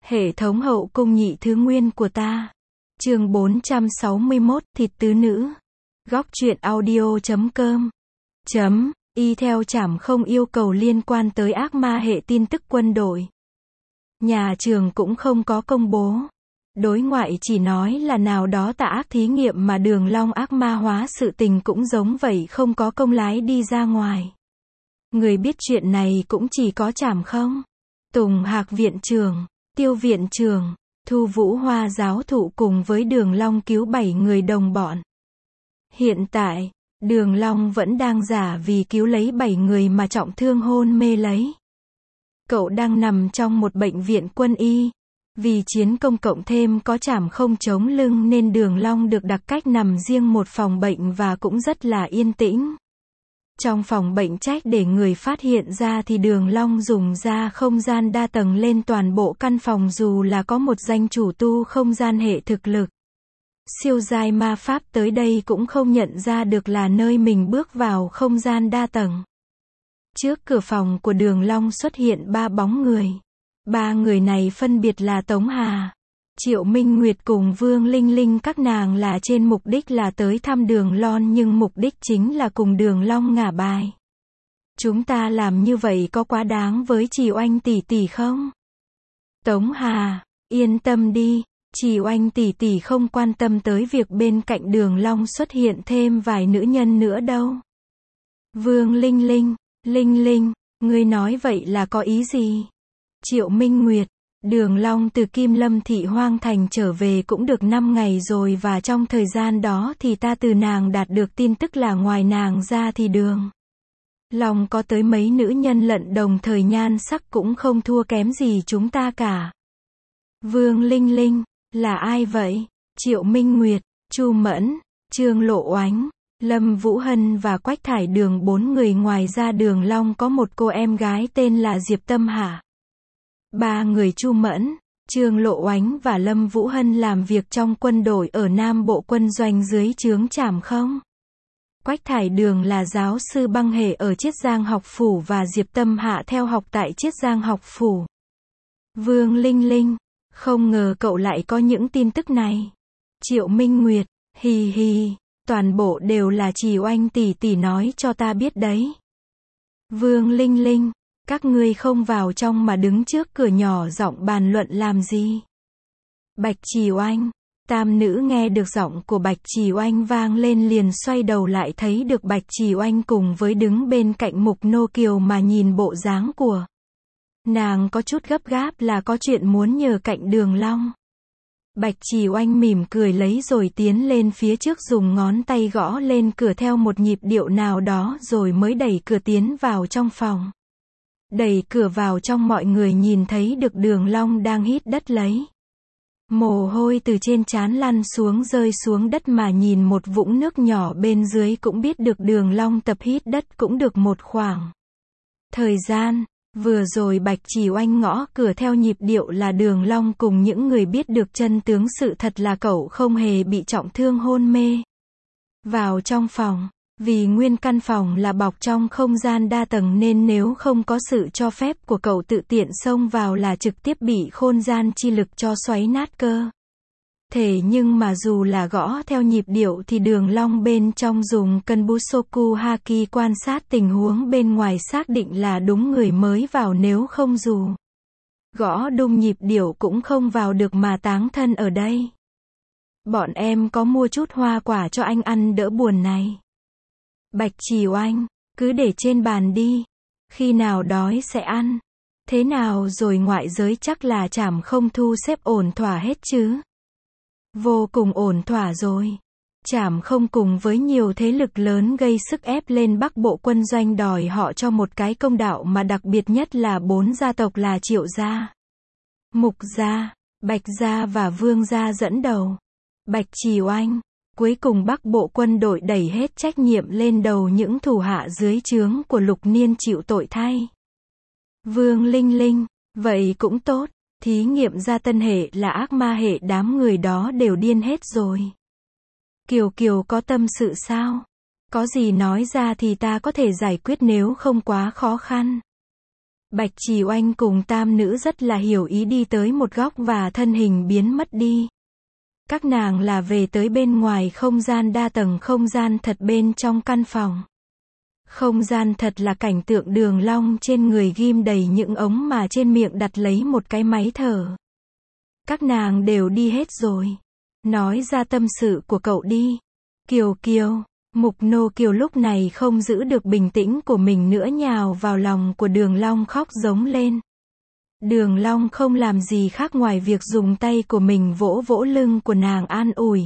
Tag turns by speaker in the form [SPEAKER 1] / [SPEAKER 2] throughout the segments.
[SPEAKER 1] Hệ thống hậu cung nhị thứ nguyên của ta. Chương 461, thịt tứ nữ. Góc truyện audio.com. Y theo trảm không yêu cầu liên quan tới ác ma hệ tin tức quân đội. Nhà trường cũng không có công bố. Đối ngoại chỉ nói là nào đó tà ác thí nghiệm mà Đường Long ác ma hóa sự tình cũng giống vậy, không có công lái đi ra ngoài. Người biết chuyện này cũng chỉ có trảm không, Tùng Hạc viện trưởng, Tiêu viện trưởng, Thu Vũ Hoa giáo thụ cùng với Đường Long cứu 7 người đồng bọn. Hiện tại, Đường Long vẫn đang giả vì cứu lấy 7 người mà trọng thương hôn mê lấy. Cậu đang nằm trong một bệnh viện quân y. Vì chiến công cộng thêm có trảm không chống lưng nên Đường Long được đặt cách nằm riêng một phòng bệnh và cũng rất là yên tĩnh. Trong phòng bệnh trách để người phát hiện ra thì Đường Long dùng ra không gian đa tầng lên toàn bộ căn phòng, dù là có một danh chủ tu không gian hệ thực lực siêu giai ma pháp tới đây cũng không nhận ra được là nơi mình bước vào không gian đa tầng. Trước cửa phòng của Đường Long xuất hiện 3 bóng người. 3 người này phân biệt là Tống Hà, Triệu Minh Nguyệt cùng Vương Linh Linh. Các nàng là trên mục đích là tới thăm Đường Long, nhưng mục đích chính là cùng Đường Long ngả bài. Chúng ta làm như vậy có quá đáng với Trì Oanh tỷ tỷ không? Tống Hà, yên tâm đi, Trì Oanh tỷ tỷ không quan tâm tới việc bên cạnh Đường Long xuất hiện thêm vài nữ nhân nữa đâu. Vương Linh Linh, Linh Linh, ngươi nói vậy là có ý gì? Triệu Minh Nguyệt, Đường Long từ Kim Lâm Thị Hoang Thành trở về cũng được 5 ngày rồi, và trong thời gian đó thì ta từ nàng đạt được tin tức là ngoài nàng ra thì Đường Long có tới mấy nữ nhân lận, đồng thời nhan sắc cũng không thua kém gì chúng ta cả. Vương Linh Linh, là ai vậy? Triệu Minh Nguyệt, Chu Mẫn, Trương Lộ Oánh, Lâm Vũ Hân và Quách Thải Đường, 4 người. Ngoài ra Đường Long có một cô em gái tên là Diệp Tâm Hạ. 3 người Chu Mẫn, Trương Lộ Oánh và Lâm Vũ Hân làm việc trong quân đội ở Nam Bộ quân doanh dưới trướng trảm không. Quách Thải Đường là giáo sư băng hệ ở Chiết Giang học phủ và Diệp Tâm Hạ theo học tại Chiết Giang học phủ. Vương Linh Linh, không ngờ cậu lại có những tin tức này. Triệu Minh Nguyệt, hì hì, toàn bộ đều là Trì Oanh tỷ tỷ nói cho ta biết đấy. Vương Linh Linh, các ngươi không vào trong mà đứng trước cửa nhỏ giọng bàn luận làm gì? Bạch Trì Oanh, tam nữ nghe được giọng của Bạch Trì Oanh vang lên liền xoay đầu lại, thấy được Bạch Trì Oanh cùng với đứng bên cạnh Mục Nô Kiều, mà nhìn bộ dáng của nàng có chút gấp gáp, là có chuyện muốn nhờ cạnh Đường Long. Bạch Trì Oanh mỉm cười lấy rồi tiến lên phía trước, dùng ngón tay gõ lên cửa theo một nhịp điệu nào đó rồi mới đẩy cửa tiến vào trong phòng. Đẩy cửa vào trong, mọi người nhìn thấy được Đường Long đang hít đất lấy. Mồ hôi từ trên trán lăn xuống rơi xuống đất, mà nhìn một vũng nước nhỏ bên dưới cũng biết được Đường Long tập hít đất cũng được một khoảng thời gian. Vừa rồi Bạch Trì Oanh ngõ cửa theo nhịp điệu là Đường Long cùng những người biết được chân tướng sự thật là cậu không hề bị trọng thương hôn mê. Vào trong phòng, vì nguyên căn phòng là bọc trong không gian đa tầng nên nếu không có sự cho phép của cậu tự tiện xông vào là trực tiếp bị khôn gian chi lực cho xoáy nát cơ thể. Nhưng mà dù là gõ theo nhịp điệu thì Đường Long bên trong dùng cân Busoku Haki quan sát tình huống bên ngoài, xác định là đúng người mới vào, nếu không dù gõ đung nhịp điệu cũng không vào được mà táng thân ở đây. Bọn em có mua chút hoa quả cho anh ăn đỡ buồn này. Bạch Trì Oanh, cứ để trên bàn đi, khi nào đói sẽ ăn. Thế nào rồi, ngoại giới chắc là trảm không thu xếp ổn thỏa hết chứ? Vô cùng ổn thỏa rồi. Trảm không cùng với nhiều thế lực lớn gây sức ép lên Bắc Bộ quân doanh, đòi họ cho một cái công đạo, mà đặc biệt nhất là 4 gia tộc là Triệu gia, Mục gia, Bạch gia và Vương gia dẫn đầu. Bạch Trì Oanh, cuối cùng Bắc Bộ quân đội đẩy hết trách nhiệm lên đầu những thủ hạ dưới trướng của Lục Niên chịu tội thay. Vương Linh Linh, vậy cũng tốt, thí nghiệm ra tân hệ là ác ma hệ, đám người đó đều điên hết rồi. Kiều Kiều có tâm sự sao? Có gì nói ra thì ta có thể giải quyết nếu không quá khó khăn. Bạch Chỉ Oanh cùng tam nữ rất là hiểu ý đi tới một góc và thân hình biến mất đi. Các nàng là về tới bên ngoài không gian đa tầng không gian thật bên trong căn phòng. Không gian thật là cảnh tượng Đường Long trên người ghim đầy những ống mà trên miệng đặt lấy một cái máy thở. Các nàng đều đi hết rồi. Nói ra tâm sự của cậu đi. Kiều Kiều. Mục Nô Kiều lúc này không giữ được bình tĩnh của mình nữa nhào vào lòng của Đường Long khóc giống lên. Đường Long không làm gì khác ngoài việc dùng tay của mình vỗ vỗ lưng của nàng an ủi.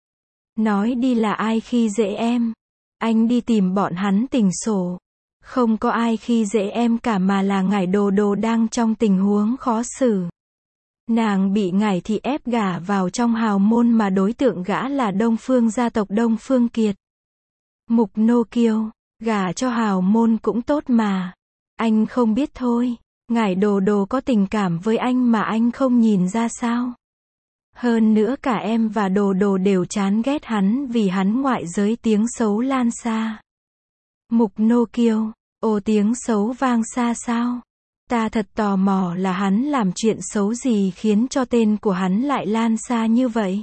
[SPEAKER 1] Nói đi là ai khi dễ em. Anh đi tìm bọn hắn tính sổ. Không có ai khi dễ em cả mà là Ngải Đồ Đồ đang trong tình huống khó xử. Nàng bị Ngải Thị ép gả vào trong hào môn mà đối tượng gã là Đông Phương gia tộc Đông Phương Kiệt. Mục Nô Kiều, gả cho hào môn cũng tốt mà. Anh không biết thôi. Ngải Đồ Đồ có tình cảm với anh mà anh không nhìn ra sao. Hơn nữa cả em và Đồ Đồ đều chán ghét hắn vì hắn ngoại giới tiếng xấu lan xa. Mục Nô Kiều, ồ tiếng xấu vang xa sao? Ta thật tò mò là hắn làm chuyện xấu gì khiến cho tên của hắn lại lan xa như vậy.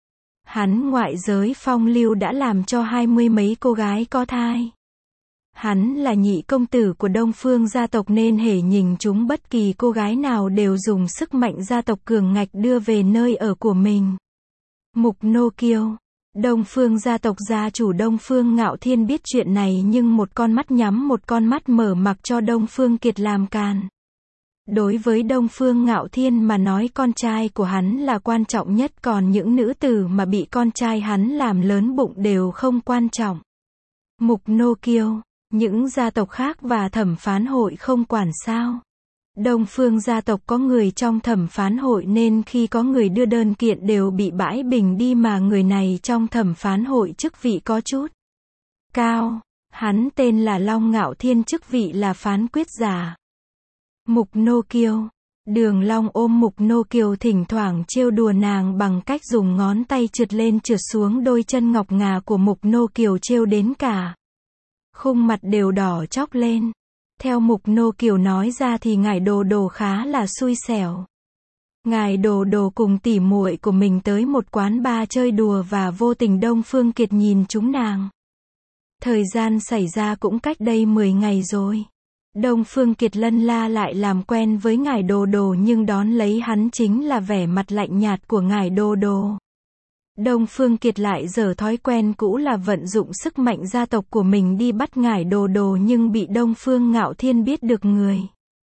[SPEAKER 1] Hắn ngoại giới phong lưu đã làm cho 20 mấy cô gái có thai. Hắn là nhị công tử của Đông Phương gia tộc nên hễ nhìn chúng bất kỳ cô gái nào đều dùng sức mạnh gia tộc cường ngạch đưa về nơi ở của mình. Mục Nô Kiều, Đông Phương gia tộc gia chủ Đông Phương Ngạo Thiên biết chuyện này nhưng một con mắt nhắm một con mắt mở mặc cho Đông Phương Kiệt làm càn. Đối với Đông Phương Ngạo Thiên mà nói con trai của hắn là quan trọng nhất còn những nữ tử mà bị con trai hắn làm lớn bụng đều không quan trọng. Mục Nô Kiều, những gia tộc khác và thẩm phán hội không quản sao? Đông Phương gia tộc có người trong thẩm phán hội nên khi có người đưa đơn kiện đều bị bãi bình đi mà người này trong thẩm phán hội chức vị có chút cao. Hắn tên là Long Ngạo Thiên chức vị là phán quyết giả. Mục Nô Kiều. Đường Long ôm Mục Nô Kiều thỉnh thoảng trêu đùa nàng bằng cách dùng ngón tay trượt lên trượt xuống đôi chân ngọc ngà của Mục Nô Kiều trêu đến cả khung mặt đều đỏ chóc lên. Theo Mục Nô Kiều nói ra thì Ngải Đồ Đồ khá là xui xẻo. Ngải Đồ Đồ cùng tỉ muội của mình tới một quán bar chơi đùa và vô tình Đông Phương Kiệt nhìn chúng nàng. Thời gian xảy ra cũng cách đây 10 ngày rồi. Đông Phương Kiệt lân la lại làm quen với Ngải Đồ Đồ nhưng đón lấy hắn chính là vẻ mặt lạnh nhạt của Ngải Đồ Đồ. Đông Phương Kiệt lại giở thói quen cũ là vận dụng sức mạnh gia tộc của mình đi bắt Ngải Đồ Đồ nhưng bị Đông Phương Ngạo Thiên biết được người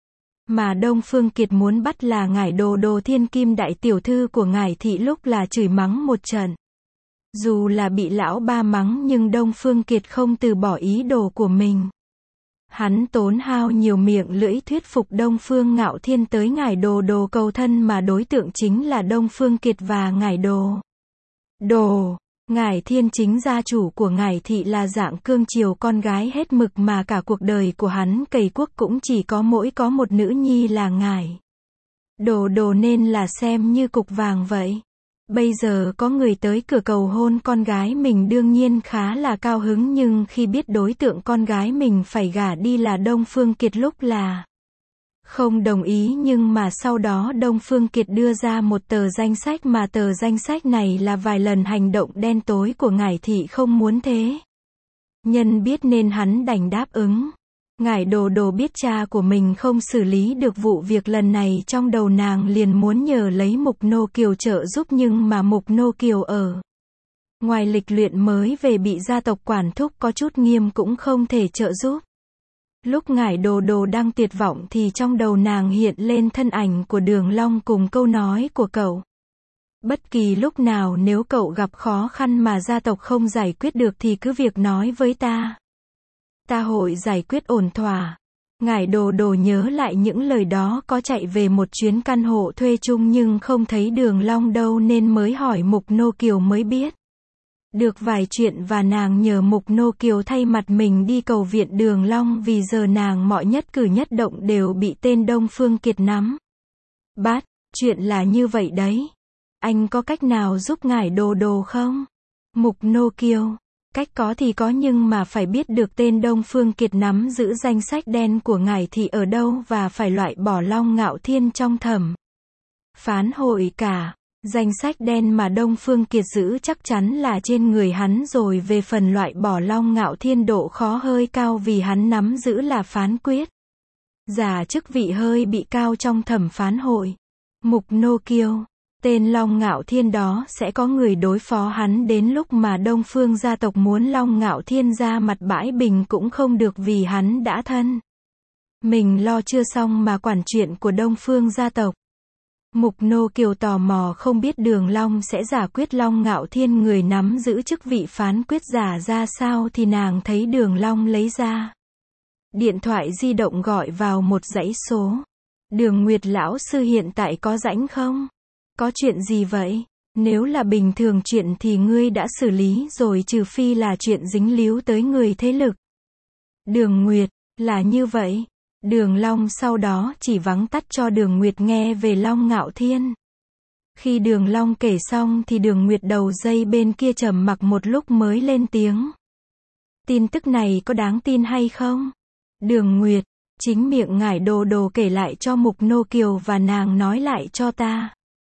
[SPEAKER 1] mà Đông Phương Kiệt muốn bắt là Ngải Đồ Đồ thiên kim đại tiểu thư của Ngải Thị lúc là chửi mắng một trận. Dù là bị lão ba mắng nhưng Đông Phương Kiệt không từ bỏ ý đồ của mình. Hắn tốn hao nhiều miệng lưỡi thuyết phục Đông Phương Ngạo Thiên tới Ngải Đồ Đồ cầu thân mà đối tượng chính là Đông Phương Kiệt và Ngải Đồ Đồ. Ngải Thiên chính gia chủ của Ngải Thị là dạng cương chiều con gái hết mực mà cả cuộc đời của hắn cày quốc cũng chỉ có một nữ nhi là Ngải Đồ Đồ nên là xem như cục vàng vậy. Bây giờ có người tới cửa cầu hôn con gái mình đương nhiên khá là cao hứng nhưng khi biết đối tượng con gái mình phải gả đi là Đông Phương Kiệt lúc là không đồng ý nhưng mà sau đó Đông Phương Kiệt đưa ra một tờ danh sách mà tờ danh sách này là vài lần hành động đen tối của Ngải Thị không muốn thế. Nhân biết nên hắn đành đáp ứng. Ngải Đồ Đồ biết cha của mình không xử lý được vụ việc lần này trong đầu nàng liền muốn nhờ lấy Mục Nô Kiều trợ giúp nhưng mà Mục Nô Kiều ở ngoài lịch luyện mới về bị gia tộc quản thúc có chút nghiêm cũng không thể trợ giúp. Lúc Ngải Đồ Đồ đang tuyệt vọng thì trong đầu nàng hiện lên thân ảnh của Đường Long cùng câu nói của cậu. Bất kỳ lúc nào nếu cậu gặp khó khăn mà gia tộc không giải quyết được thì cứ việc nói với ta. Ta hội giải quyết ổn thỏa. Ngải Đồ Đồ nhớ lại những lời đó có chạy về một chuyến căn hộ thuê chung nhưng không thấy Đường Long đâu nên mới hỏi Mục Nô Kiều mới biết được vài chuyện và nàng nhờ Mục Nô Kiều thay mặt mình đi cầu viện Đường Long vì giờ nàng mọi nhất cử nhất động đều bị tên Đông Phương Kiệt nắm bắt. Chuyện là như vậy đấy. Anh có cách nào giúp Ngải Đồ Đồ không? Mục Nô Kiều. Cách có thì có nhưng mà phải biết được tên Đông Phương Kiệt nắm giữ danh sách đen của ngài thì ở đâu và phải loại bỏ Long Ngạo Thiên trong thẩm phán hội cả. Danh sách đen mà Đông Phương Kiệt giữ chắc chắn là trên người hắn rồi, về phần loại bỏ Long Ngạo Thiên độ khó hơi cao vì hắn nắm giữ là phán quyết giả chức vị hơi bị cao trong thẩm phán hội. Mục Nô Kiêu, tên Long Ngạo Thiên đó sẽ có người đối phó hắn, đến lúc mà Đông Phương gia tộc muốn Long Ngạo Thiên ra mặt bãi bình cũng không được vì hắn đã thân mình lo chưa xong mà quản chuyện của Đông Phương gia tộc. Mục Nô Kiều tò mò không biết Đường Long sẽ giả quyết Long Ngạo Thiên người nắm giữ chức vị phán quyết giả ra sao thì nàng thấy Đường Long lấy ra điện thoại di động gọi vào một dãy số. Đường Nguyệt lão sư hiện tại có rảnh không? Có chuyện gì vậy? Nếu là bình thường chuyện thì ngươi đã xử lý rồi, trừ phi là chuyện dính líu tới người thế lực. Đường Nguyệt, là như vậy. Đường Long sau đó chỉ vắng tắt cho Đường Nguyệt nghe về Long Ngạo Thiên. Khi Đường Long kể xong thì Đường Nguyệt đầu dây bên kia trầm mặc một lúc mới lên tiếng. Tin tức này có đáng tin hay không? Đường Nguyệt, chính miệng ngải Đồ Đồ kể lại cho Mục Nô Kiều và nàng nói lại cho ta.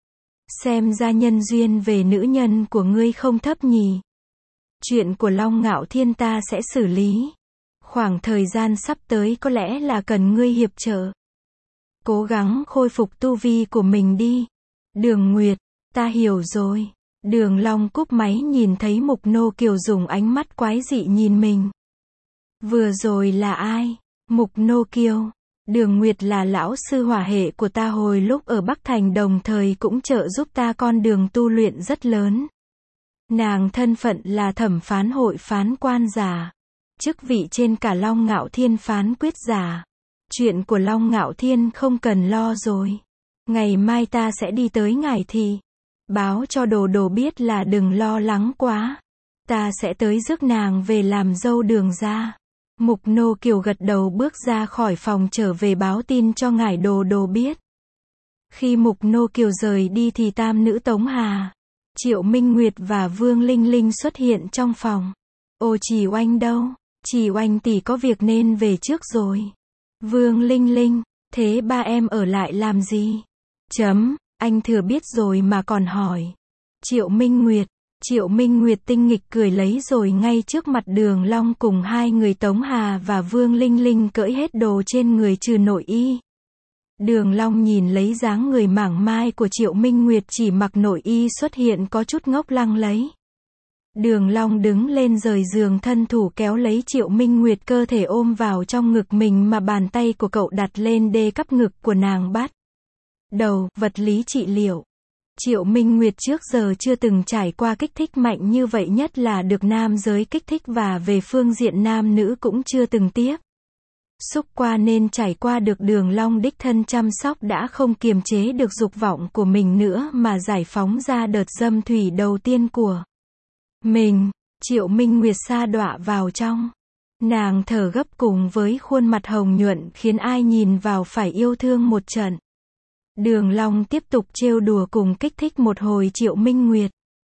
[SPEAKER 1] Xem ra nhân duyên về nữ nhân của ngươi không thấp nhỉ. Chuyện của Long Ngạo Thiên ta sẽ xử lý. Khoảng thời gian sắp tới có lẽ là cần ngươi hiệp trợ. Cố gắng khôi phục tu vi của mình đi. Đường Nguyệt, ta hiểu rồi. Đường Long cúp máy nhìn thấy Mục Nô Kiều dùng ánh mắt quái dị nhìn mình. Vừa rồi là ai? Mục Nô Kiều. Đường Nguyệt là lão sư hỏa hệ của ta hồi lúc ở Bắc Thành, đồng thời cũng trợ giúp ta con đường tu luyện rất lớn. Nàng thân phận là thẩm phán hội phán quan giả. Chức vị trên cả Long Ngạo Thiên phán quyết giả. Chuyện của Long Ngạo Thiên không cần lo rồi. Ngày mai ta sẽ đi tới ngải thị. Báo cho Đồ Đồ biết là đừng lo lắng quá. Ta sẽ tới rước nàng về làm dâu Đường gia. Mục Nô Kiều gật đầu bước ra khỏi phòng trở về báo tin cho ngải Đồ Đồ biết. Khi Mục Nô Kiều rời đi thì tam nữ Tống Hà, Triệu Minh Nguyệt và Vương Linh Linh xuất hiện trong phòng. Ô Trì Oanh đâu? Trì Oanh tỷ có việc nên về trước rồi. Vương Linh Linh, thế ba em ở lại làm gì? Anh thừa biết rồi mà còn hỏi. Triệu Minh Nguyệt tinh nghịch cười lấy rồi ngay trước mặt Đường Long cùng hai người Tống Hà và Vương Linh Linh cởi hết đồ trên người trừ nội y. Đường Long nhìn lấy dáng người mảng mai của Triệu Minh Nguyệt chỉ mặc nội y xuất hiện có chút ngốc lăng lấy. Đường Long đứng lên rời giường, thân thủ kéo lấy Triệu Minh Nguyệt, cơ thể ôm vào trong ngực mình mà bàn tay của cậu đặt lên đê cắp ngực của nàng, bắt đầu vật lý trị liệu. Triệu Minh Nguyệt trước giờ chưa từng trải qua kích thích mạnh như vậy, nhất là được nam giới kích thích, và về phương diện nam nữ cũng chưa từng tiếp xúc qua, nên trải qua được Đường Long đích thân chăm sóc đã không kiềm chế được dục vọng của mình nữa mà giải phóng ra đợt dâm thủy đầu tiên của mình. Triệu Minh Nguyệt sa đọa vào trong. Nàng thở gấp cùng với khuôn mặt hồng nhuận khiến ai nhìn vào phải yêu thương một trận. Đường Long tiếp tục trêu đùa cùng kích thích một hồi Triệu Minh Nguyệt.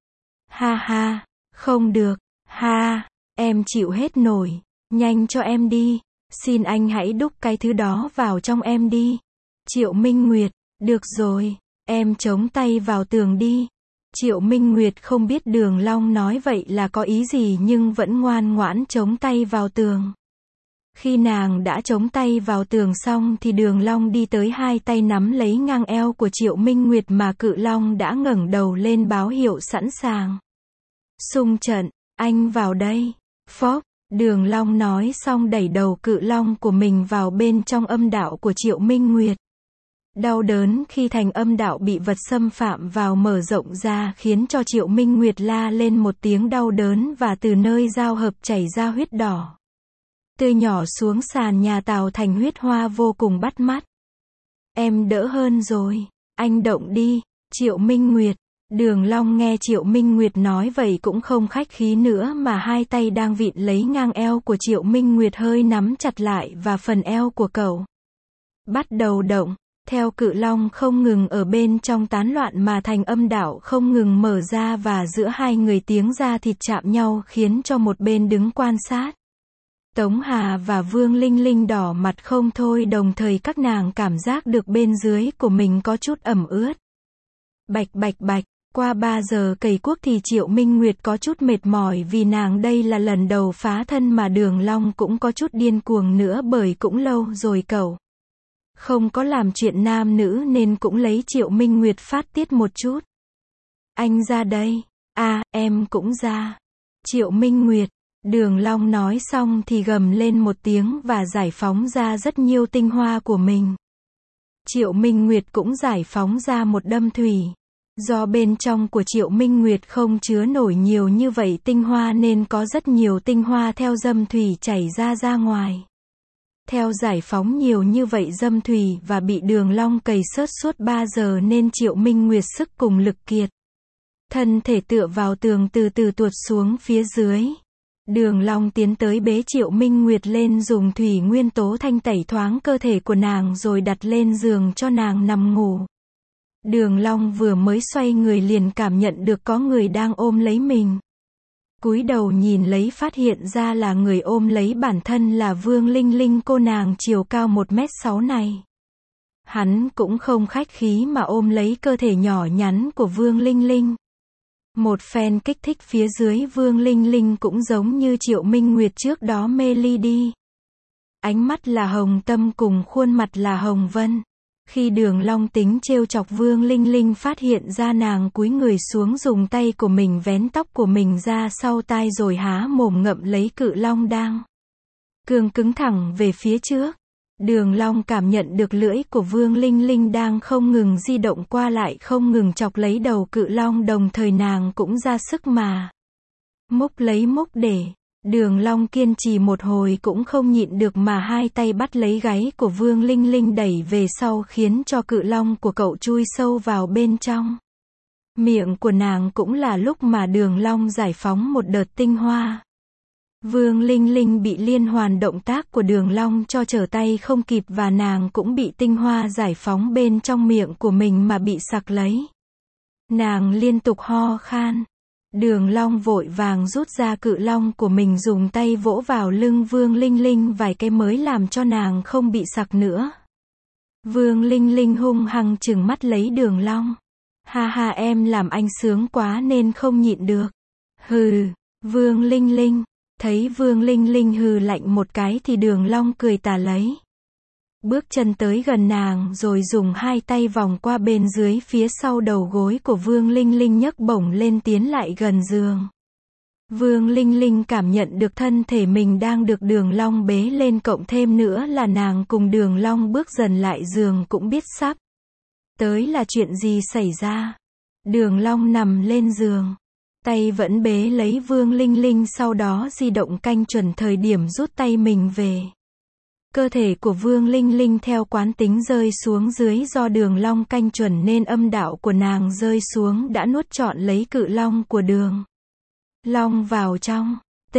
[SPEAKER 1] Ha ha, không được, ha, em chịu hết nổi, nhanh cho em đi, xin anh hãy đúc cái thứ đó vào trong em đi. Triệu Minh Nguyệt, được rồi, em chống tay vào tường đi. Triệu Minh Nguyệt không biết Đường Long nói vậy là có ý gì nhưng vẫn ngoan ngoãn chống tay vào tường. Khi nàng đã chống tay vào tường xong thì Đường Long đi tới, hai tay nắm lấy ngang eo của Triệu Minh Nguyệt mà Cự Long đã ngẩng đầu lên báo hiệu sẵn sàng xung trận. Anh vào đây. Phốc, Đường Long nói xong đẩy đầu Cự Long của mình vào bên trong âm đạo của Triệu Minh Nguyệt. Đau đớn khi thành âm đạo bị vật xâm phạm vào mở rộng ra khiến cho Triệu Minh Nguyệt la lên một tiếng đau đớn và từ nơi giao hợp chảy ra huyết đỏ tươi nhỏ xuống sàn nhà tạo thành huyết hoa vô cùng bắt mắt. Em đỡ hơn rồi, anh động đi. Triệu Minh Nguyệt. Đường Long nghe Triệu Minh Nguyệt nói vậy cũng không khách khí nữa mà hai tay đang vịn lấy ngang eo của Triệu Minh Nguyệt hơi nắm chặt lại và phần eo của cậu bắt đầu động. Theo cự long không ngừng ở bên trong tán loạn mà thành âm đạo không ngừng mở ra và giữa hai người tiếng da thịt chạm nhau khiến cho một bên đứng quan sát. Tống Hà và Vương Linh Linh đỏ mặt không thôi, đồng thời các nàng cảm giác được bên dưới của mình có chút ẩm ướt. Bạch bạch bạch, qua 3 giờ cày cuốc thì Triệu Minh Nguyệt có chút mệt mỏi vì nàng đây là lần đầu phá thân mà Đường Long cũng có chút điên cuồng nữa bởi cũng lâu rồi cậu không có làm chuyện nam nữ nên cũng lấy Triệu Minh Nguyệt phát tiết một chút. Anh ra đây. Em cũng ra. Triệu Minh Nguyệt. Đường Long nói xong thì gầm lên một tiếng và giải phóng ra rất nhiều tinh hoa của mình. Triệu Minh Nguyệt cũng giải phóng ra một đâm thủy. Do bên trong của Triệu Minh Nguyệt không chứa nổi nhiều như vậy tinh hoa nên có rất nhiều tinh hoa theo dâm thủy chảy ra ngoài. Theo giải phóng nhiều như vậy dâm thủy và bị Đường Long cày sớt suốt 3 giờ nên Triệu Minh Nguyệt sức cùng lực kiệt. Thân thể tựa vào tường từ từ tuột xuống phía dưới. Đường Long tiến tới bế Triệu Minh Nguyệt lên dùng thủy nguyên tố thanh tẩy thoáng cơ thể của nàng rồi đặt lên giường cho nàng nằm ngủ. Đường Long vừa mới xoay người liền cảm nhận được có người đang ôm lấy mình. Cúi đầu nhìn lấy phát hiện ra là người ôm lấy bản thân là Vương Linh Linh, cô nàng chiều cao 1m6 này. Hắn cũng không khách khí mà ôm lấy cơ thể nhỏ nhắn của Vương Linh Linh. Một phen kích thích phía dưới, Vương Linh Linh cũng giống như Triệu Minh Nguyệt trước đó mê ly đi. Ánh mắt là hồng tâm cùng khuôn mặt là hồng vân. Khi Đường Long tính trêu chọc Vương Linh Linh phát hiện ra nàng cúi người xuống dùng tay của mình vén tóc của mình ra sau tai rồi há mồm ngậm lấy cự long đang cương cứng thẳng về phía trước. Đường Long cảm nhận được lưỡi của Vương Linh Linh đang không ngừng di động qua lại, không ngừng chọc lấy đầu cự long, đồng thời nàng cũng ra sức mà múc để. Đường Long kiên trì một hồi cũng không nhịn được mà hai tay bắt lấy gáy của Vương Linh Linh đẩy về sau khiến cho cự long của cậu chui sâu vào bên trong. Miệng của nàng cũng là lúc mà Đường Long giải phóng một đợt tinh hoa. Vương Linh Linh bị liên hoàn động tác của Đường Long cho trở tay không kịp và nàng cũng bị tinh hoa giải phóng bên trong miệng của mình mà bị sặc lấy. Nàng liên tục ho khan. Đường Long vội vàng rút ra cự long của mình dùng tay vỗ vào lưng Vương Linh Linh vài cái mới làm cho nàng không bị sặc nữa. Vương Linh Linh hung hăng trừng mắt lấy Đường Long. Ha ha, em làm anh sướng quá nên không nhịn được. Hừ, Vương Linh Linh. Thấy Vương Linh Linh hừ lạnh một cái thì Đường Long cười tà lấy. Bước chân tới gần nàng rồi dùng hai tay vòng qua bên dưới phía sau đầu gối của Vương Linh Linh nhấc bổng lên tiến lại gần giường. Vương Linh Linh cảm nhận được thân thể mình đang được Đường Long bế lên, cộng thêm nữa là nàng cùng Đường Long bước dần lại giường cũng biết sắp tới là chuyện gì xảy ra. Đường Long nằm lên giường, tay vẫn bế lấy Vương Linh Linh, sau đó di động canh chuẩn thời điểm rút tay mình về. Cơ thể của Vương Linh Linh theo quán tính rơi xuống dưới, do Đường Long canh chuẩn nên âm đạo của nàng rơi xuống đã nuốt trọn lấy cự long của Đường Long vào trong.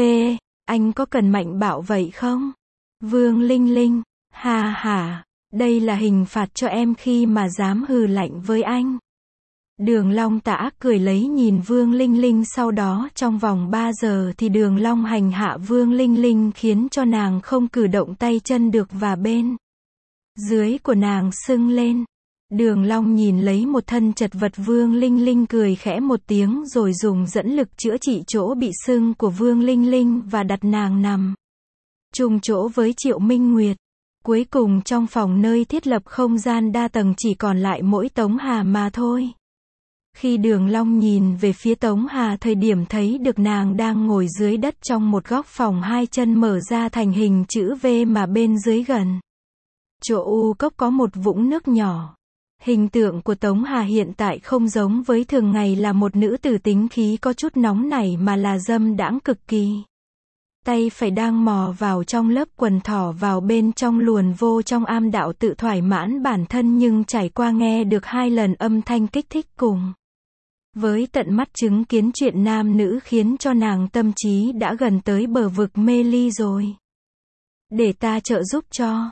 [SPEAKER 1] Anh có cần mạnh bạo vậy không? Vương Linh Linh, hà, đây là hình phạt cho em khi mà dám hừ lạnh với anh. Đường Long tà cười lấy nhìn Vương Linh Linh, sau đó trong vòng 3 giờ thì Đường Long hành hạ Vương Linh Linh khiến cho nàng không cử động tay chân được và bên dưới của nàng sưng lên. Đường Long nhìn lấy một thân chật vật Vương Linh Linh cười khẽ một tiếng rồi dùng dẫn lực chữa trị chỗ bị sưng của Vương Linh Linh và đặt nàng nằm chung chỗ với Triệu Minh Nguyệt. Cuối cùng trong phòng nơi thiết lập không gian đa tầng chỉ còn lại mỗi Tống Hà mà thôi. Khi Đường Long nhìn về phía Tống Hà thời điểm thấy được nàng đang ngồi dưới đất trong một góc phòng, hai chân mở ra thành hình chữ V mà bên dưới gần chỗ u cốc có một vũng nước nhỏ. Hình tượng của Tống Hà hiện tại không giống với thường ngày là một nữ tử tính khí có chút nóng nảy mà là dâm đãng cực kỳ. Tay phải đang mò vào trong lớp quần, thỏ vào bên trong luồn vô trong am đạo tự thỏa mãn bản thân, nhưng trải qua nghe được 2 lần âm thanh kích thích cùng với tận mắt chứng kiến chuyện nam nữ khiến cho nàng tâm trí đã gần tới bờ vực mê ly rồi. Để ta trợ giúp cho.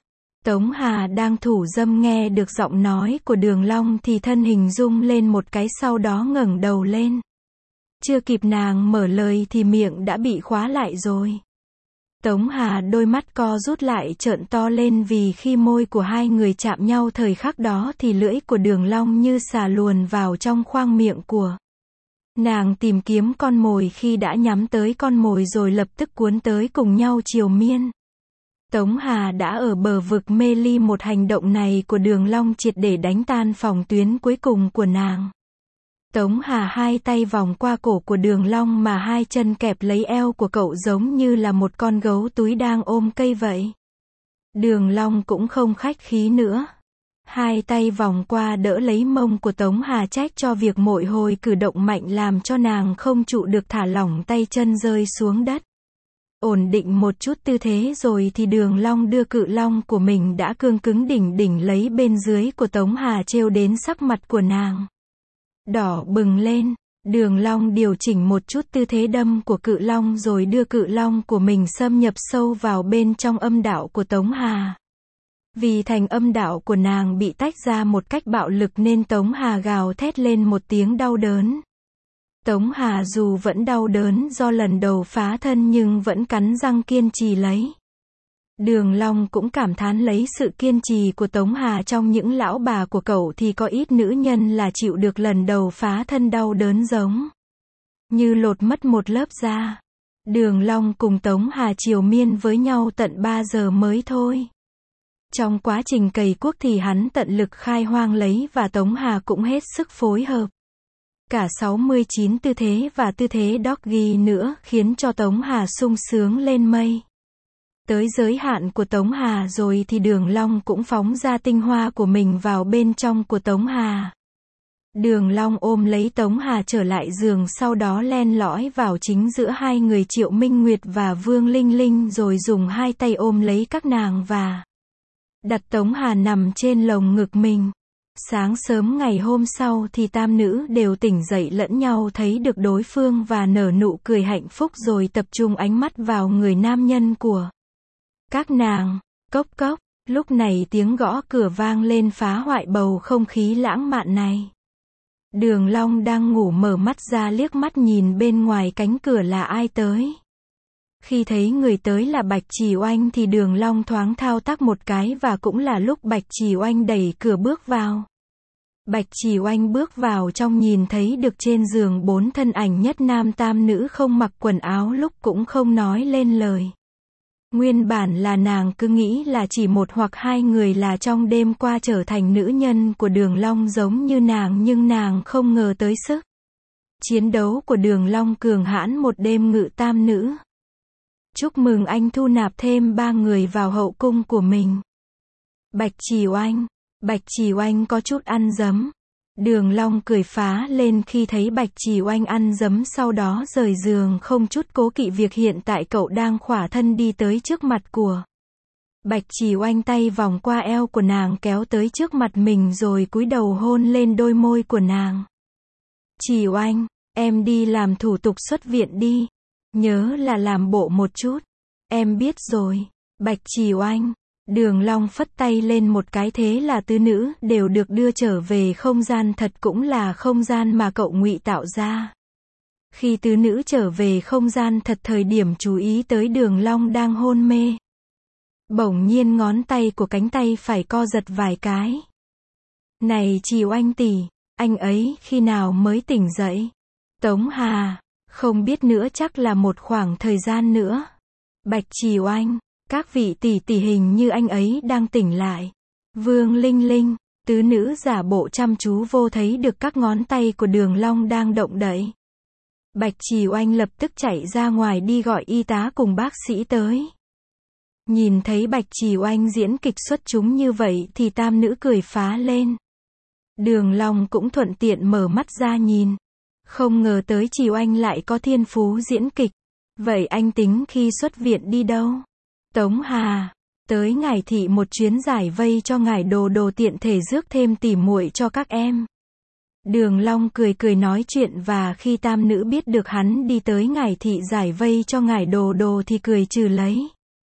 [SPEAKER 1] Tống Hà đang thủ dâm nghe được giọng nói của Đường Long thì thân hình rung lên một cái, sau đó ngẩng đầu lên. Chưa kịp nàng mở lời thì miệng đã bị khóa lại rồi. Tống Hà đôi mắt co rút lại trợn to lên, vì khi môi của hai người chạm nhau thời khắc đó thì lưỡi của Đường Long như xà luồn vào trong khoang miệng của nàng, tìm kiếm con mồi. Khi đã nhắm tới con mồi rồi lập tức cuốn tới cùng nhau triều miên. Tống Hà đã ở bờ vực mê ly, một hành động này của Đường Long triệt để đánh tan phòng tuyến cuối cùng của nàng. Tống Hà hai tay vòng qua cổ của Đường Long mà hai chân kẹp lấy eo của cậu giống như là một con gấu túi đang ôm cây vậy. Đường Long cũng không khách khí nữa. Hai tay vòng qua đỡ lấy mông của Tống Hà, trách cho việc mỗi hồi cử động mạnh làm cho nàng không trụ được, thả lỏng tay chân rơi xuống đất. Ổn định một chút tư thế rồi thì Đường Long đưa cự long của mình đã cương cứng đỉnh đỉnh lấy bên dưới của Tống Hà, trêu đến sắc mặt của nàng đỏ bừng lên. Đường Long điều chỉnh một chút tư thế đâm của cự long rồi đưa cự long của mình xâm nhập sâu vào bên trong âm đạo của Tống Hà. Vì thành âm đạo của nàng bị tách ra một cách bạo lực nên Tống Hà gào thét lên một tiếng đau đớn. Tống Hà dù vẫn đau đớn do lần đầu phá thân nhưng vẫn cắn răng kiên trì lấy. Đường Long cũng cảm thán lấy sự kiên trì của Tống Hà. Trong những lão bà của cậu thì có ít nữ nhân là chịu được lần đầu phá thân đau đớn giống như lột mất một lớp da. Đường Long cùng Tống Hà triều miên với nhau tận 3 giờ mới thôi. Trong quá trình cày cuốc thì hắn tận lực khai hoang lấy và Tống Hà cũng hết sức phối hợp. Cả 69 tư thế và tư thế doggy nữa khiến cho Tống Hà sung sướng lên mây. Tới giới hạn của Tống Hà rồi thì Đường Long cũng phóng ra tinh hoa của mình vào bên trong của Tống Hà. Đường Long ôm lấy Tống Hà trở lại giường, sau đó len lỏi vào chính giữa hai người Triệu Minh Nguyệt và Vương Linh Linh rồi dùng hai tay ôm lấy các nàng và đặt Tống Hà nằm trên lồng ngực mình. Sáng sớm ngày hôm sau thì tam nữ đều tỉnh dậy lẫn nhau thấy được đối phương và nở nụ cười hạnh phúc rồi tập trung ánh mắt vào người nam nhân của các nàng. Cốc cốc, lúc này tiếng gõ cửa vang lên phá hoại bầu không khí lãng mạn này. Đường Long đang ngủ mở mắt ra liếc mắt nhìn bên ngoài cánh cửa là ai tới. Khi thấy người tới là Bạch Chỉ Oanh thì Đường Long thoáng thao tác một cái và cũng là lúc Bạch Chỉ Oanh đẩy cửa bước vào. Bạch Chỉ Oanh bước vào trong nhìn thấy được trên giường 4 thân ảnh nhất nam tam nữ không mặc quần áo, lúc cũng không nói lên lời. Nguyên bản là nàng cứ nghĩ là chỉ một hoặc hai người là trong đêm qua trở thành nữ nhân của Đường Long giống như nàng, nhưng nàng không ngờ tới sức chiến đấu của Đường Long cường hãn một đêm ngự tam nữ. Chúc mừng anh thu nạp thêm 3 người vào hậu cung của mình. Bạch Chỉ Oanh. Bạch Chỉ Oanh có chút ăn dấm. Đường Long cười phá lên khi thấy Bạch Chỉ Oanh ăn dấm, sau đó rời giường không chút cố kỵ việc hiện tại cậu đang khỏa thân đi tới trước mặt của Bạch Chỉ Oanh, tay vòng qua eo của nàng kéo tới trước mặt mình rồi cúi đầu hôn lên đôi môi của nàng. Chỉ Oanh, em đi làm thủ tục xuất viện đi. Nhớ là làm bộ một chút. Em biết rồi. Bạch Chỉ Oanh. Đường Long phất tay lên một cái, thế là tứ nữ đều được đưa trở về không gian thật, cũng là không gian mà cậu ngụy tạo ra. Khi tứ nữ trở về không gian thật, thời điểm chú ý tới Đường Long đang hôn mê. Bỗng nhiên ngón tay của cánh tay phải co giật vài cái. Này Chỉ Oanh tỷ, anh ấy khi nào mới tỉnh dậy? Tống Hà, không biết nữa, chắc là một khoảng thời gian nữa. Bạch Chỉ Oanh, các vị tỷ tỷ, hình như anh ấy đang tỉnh lại. Vương Linh Linh, tứ nữ giả bộ chăm chú vô thấy được các ngón tay của Đường Long đang động đậy. Bạch Chỉ Oanh lập tức chạy ra ngoài đi gọi y tá cùng bác sĩ tới. Nhìn thấy Bạch Chỉ Oanh diễn kịch xuất chúng như vậy thì tam nữ cười phá lên. Đường Long cũng thuận tiện mở mắt ra nhìn. Không ngờ tới Chỉ Oanh lại có thiên phú diễn kịch. Vậy anh tính khi xuất viện đi đâu? Tống Hà, tới Ngải Thị một chuyến giải vây cho Ngải Đồ Đồ, tiện thể rước thêm tỉ muội cho các em. Đường Long cười cười nói chuyện, và khi tam nữ biết được hắn đi tới Ngải Thị giải vây cho Ngải Đồ Đồ thì cười trừ lấy.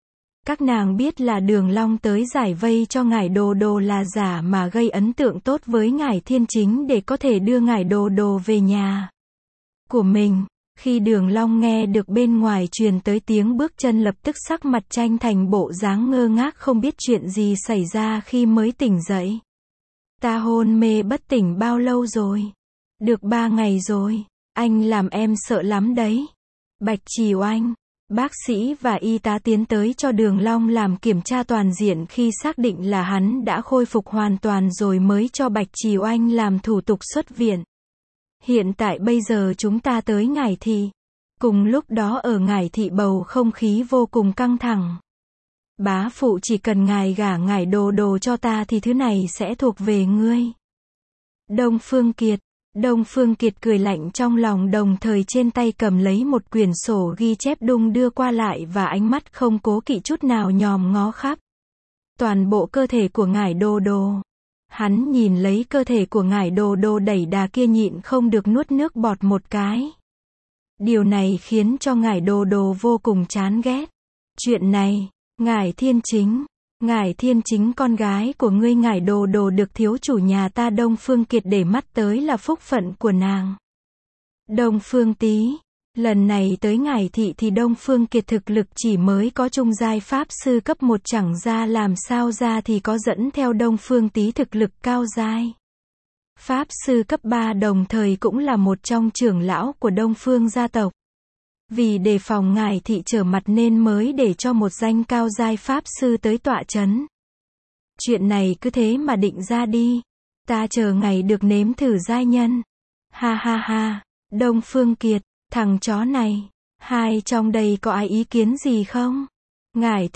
[SPEAKER 1] Các nàng biết là Đường Long tới giải vây cho ngải Đồ Đồ là giả mà gây ấn tượng tốt với ngải Thiên Chính để có thể đưa ngải Đồ Đồ về nhà của mình. Khi Đường Long nghe được bên ngoài truyền tới tiếng bước chân lập tức sắc mặt tranh thành bộ dáng ngơ ngác không biết chuyện gì xảy ra khi mới tỉnh dậy. Ta hôn mê bất tỉnh bao lâu rồi? Được 3 ngày rồi. Anh làm em sợ lắm đấy. Bạch Chỉ Oanh. Bác sĩ và y tá tiến tới cho Đường Long làm kiểm tra toàn diện khi xác định là hắn đã khôi phục hoàn toàn rồi mới cho Bạch Chỉ Oanh làm thủ tục xuất viện. Hiện tại bây giờ chúng ta tới Ngải Thị. Cùng lúc đó ở Ngải Thị bầu không khí vô cùng căng thẳng. Bá phụ chỉ cần ngài gả ngải Đồ Đồ cho ta thì thứ này sẽ thuộc về ngươi. Đông Phương Kiệt. Đông Phương Kiệt cười lạnh trong lòng đồng thời trên tay cầm lấy một quyển sổ ghi chép đung đưa qua lại và ánh mắt không cố kỵ chút nào nhòm ngó khắp toàn bộ cơ thể của ngải Đồ Đồ. Hắn nhìn lấy cơ thể của ngải Đồ Đồ đẩy đà kia nhịn không được nuốt nước bọt một cái. Điều này khiến cho ngải Đồ Đồ vô cùng chán ghét. Chuyện này, ngải Thiên Chính con gái của ngươi ngải Đồ Đồ được thiếu chủ nhà ta Đông Phương Kiệt để mắt tới là phúc phận của nàng. Đông Phương Tí, lần này tới Ngải Thị thì Đông Phương Kiệt thực lực chỉ mới có trung giai pháp sư cấp 1 chẳng ra làm sao ra thì có dẫn theo Đông Phương Tí thực lực cao giai. Pháp sư cấp 3 đồng thời cũng là một trong trưởng lão của Đông Phương gia tộc. Vì đề phòng Ngải Thị trở mặt nên mới để cho một danh cao giai pháp sư tới tọa chấn. Chuyện này cứ thế mà định ra đi. Ta chờ ngày được nếm thử giai nhân. Ha ha ha, Đông Phương Kiệt, thằng chó này. Hai trong đây có ai ý kiến gì không? Ngải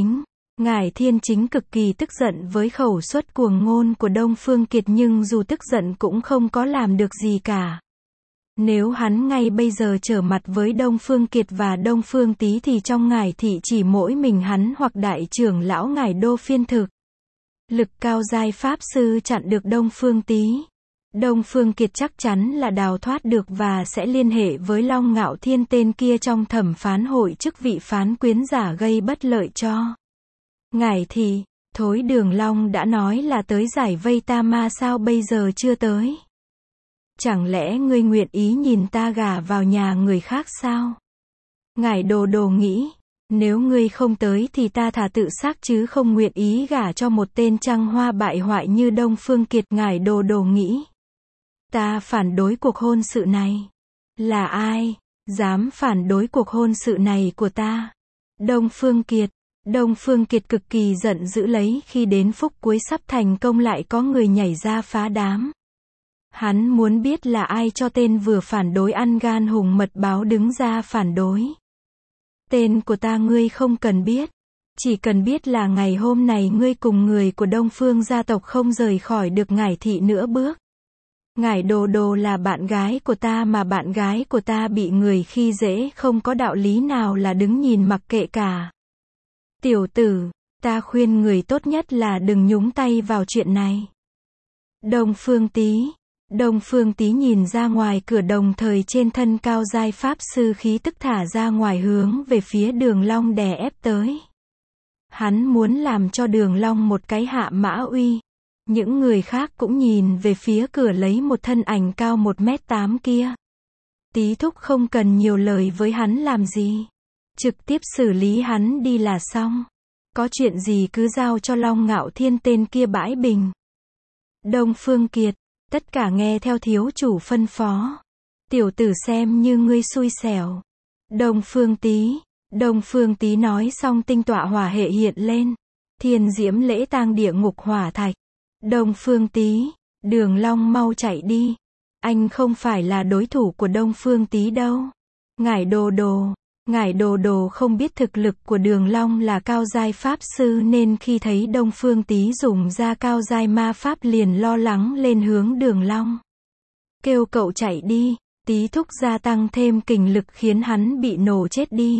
[SPEAKER 1] Thiên Chính cực kỳ tức giận với khẩu suất cuồng ngôn của Đông Phương Kiệt nhưng dù tức giận cũng không có làm được gì cả. Nếu hắn ngay bây giờ trở mặt với Đông Phương Kiệt và Đông Phương Tí thì trong Ngải Thị chỉ mỗi mình hắn hoặc đại trưởng lão Ngải Đô phiên thực. Lực cao giai pháp sư chặn được Đông Phương Tí. Đông Phương Kiệt chắc chắn là đào thoát được và sẽ liên hệ với Long Ngạo Thiên tên kia trong thẩm phán hội chức vị phán quyến giả gây bất lợi cho Ngải Thị. Thối Đường Long đã nói là tới giải vây ta mà sao bây giờ chưa tới? Chẳng lẽ ngươi nguyện ý nhìn ta gả vào nhà người khác sao? Ngải Đồ Đồ nghĩ, nếu ngươi không tới thì ta thà tự xác chứ không nguyện ý gả cho một tên trăng hoa bại hoại như Đông Phương Kiệt. Ngải Đồ Đồ nghĩ, ta phản đối cuộc hôn sự này. Là ai dám phản đối cuộc hôn sự này của ta? Đông Phương Kiệt cực kỳ giận dữ lấy khi đến phút cuối sắp thành công lại có người nhảy ra phá đám. Hắn muốn biết là ai cho tên vừa phản đối ăn gan hùng mật báo đứng ra phản đối. Tên của ta ngươi không cần biết. Chỉ cần biết là ngày hôm này ngươi cùng người của Đông Phương gia tộc không rời khỏi được Ngải Thị nữa bước. Ngải Đồ Đồ là bạn gái của ta mà bạn gái của ta bị người khi dễ không có đạo lý nào là đứng nhìn mặc kệ cả. Tiểu tử, ta khuyên người tốt nhất là đừng nhúng tay vào chuyện này. Đông Phương Tí nhìn ra ngoài cửa đồng thời trên thân cao giai pháp sư khí tức thả ra ngoài hướng về phía Đường Long đè ép tới. Hắn muốn làm cho Đường Long một cái hạ mã uy. Những người khác cũng nhìn về phía cửa lấy một thân ảnh cao 1m8 kia. Tí thúc không cần nhiều lời với hắn làm gì. Trực tiếp xử lý hắn đi là xong. Có chuyện gì cứ giao cho Long Ngạo Thiên tên kia bãi bình. Đông Phương Kiệt, tất cả nghe theo thiếu chủ phân phó. Tiểu tử xem như ngươi xui xẻo. Đông Phương Tí nói xong tinh tọa hỏa hệ hiện lên. Thiên diễm lễ tang địa ngục hỏa thạch. Đông Phương Tí, Đường Long mau chạy đi. Anh không phải là đối thủ của Đông Phương Tí đâu. Ngải Đồ Đồ không biết thực lực của Đường Long là cao giai pháp sư nên khi thấy Đông Phương Tí dùng ra cao giai ma pháp liền lo lắng lên hướng Đường Long. Kêu cậu chạy đi, Tí thúc gia tăng thêm kình lực khiến hắn bị nổ chết đi.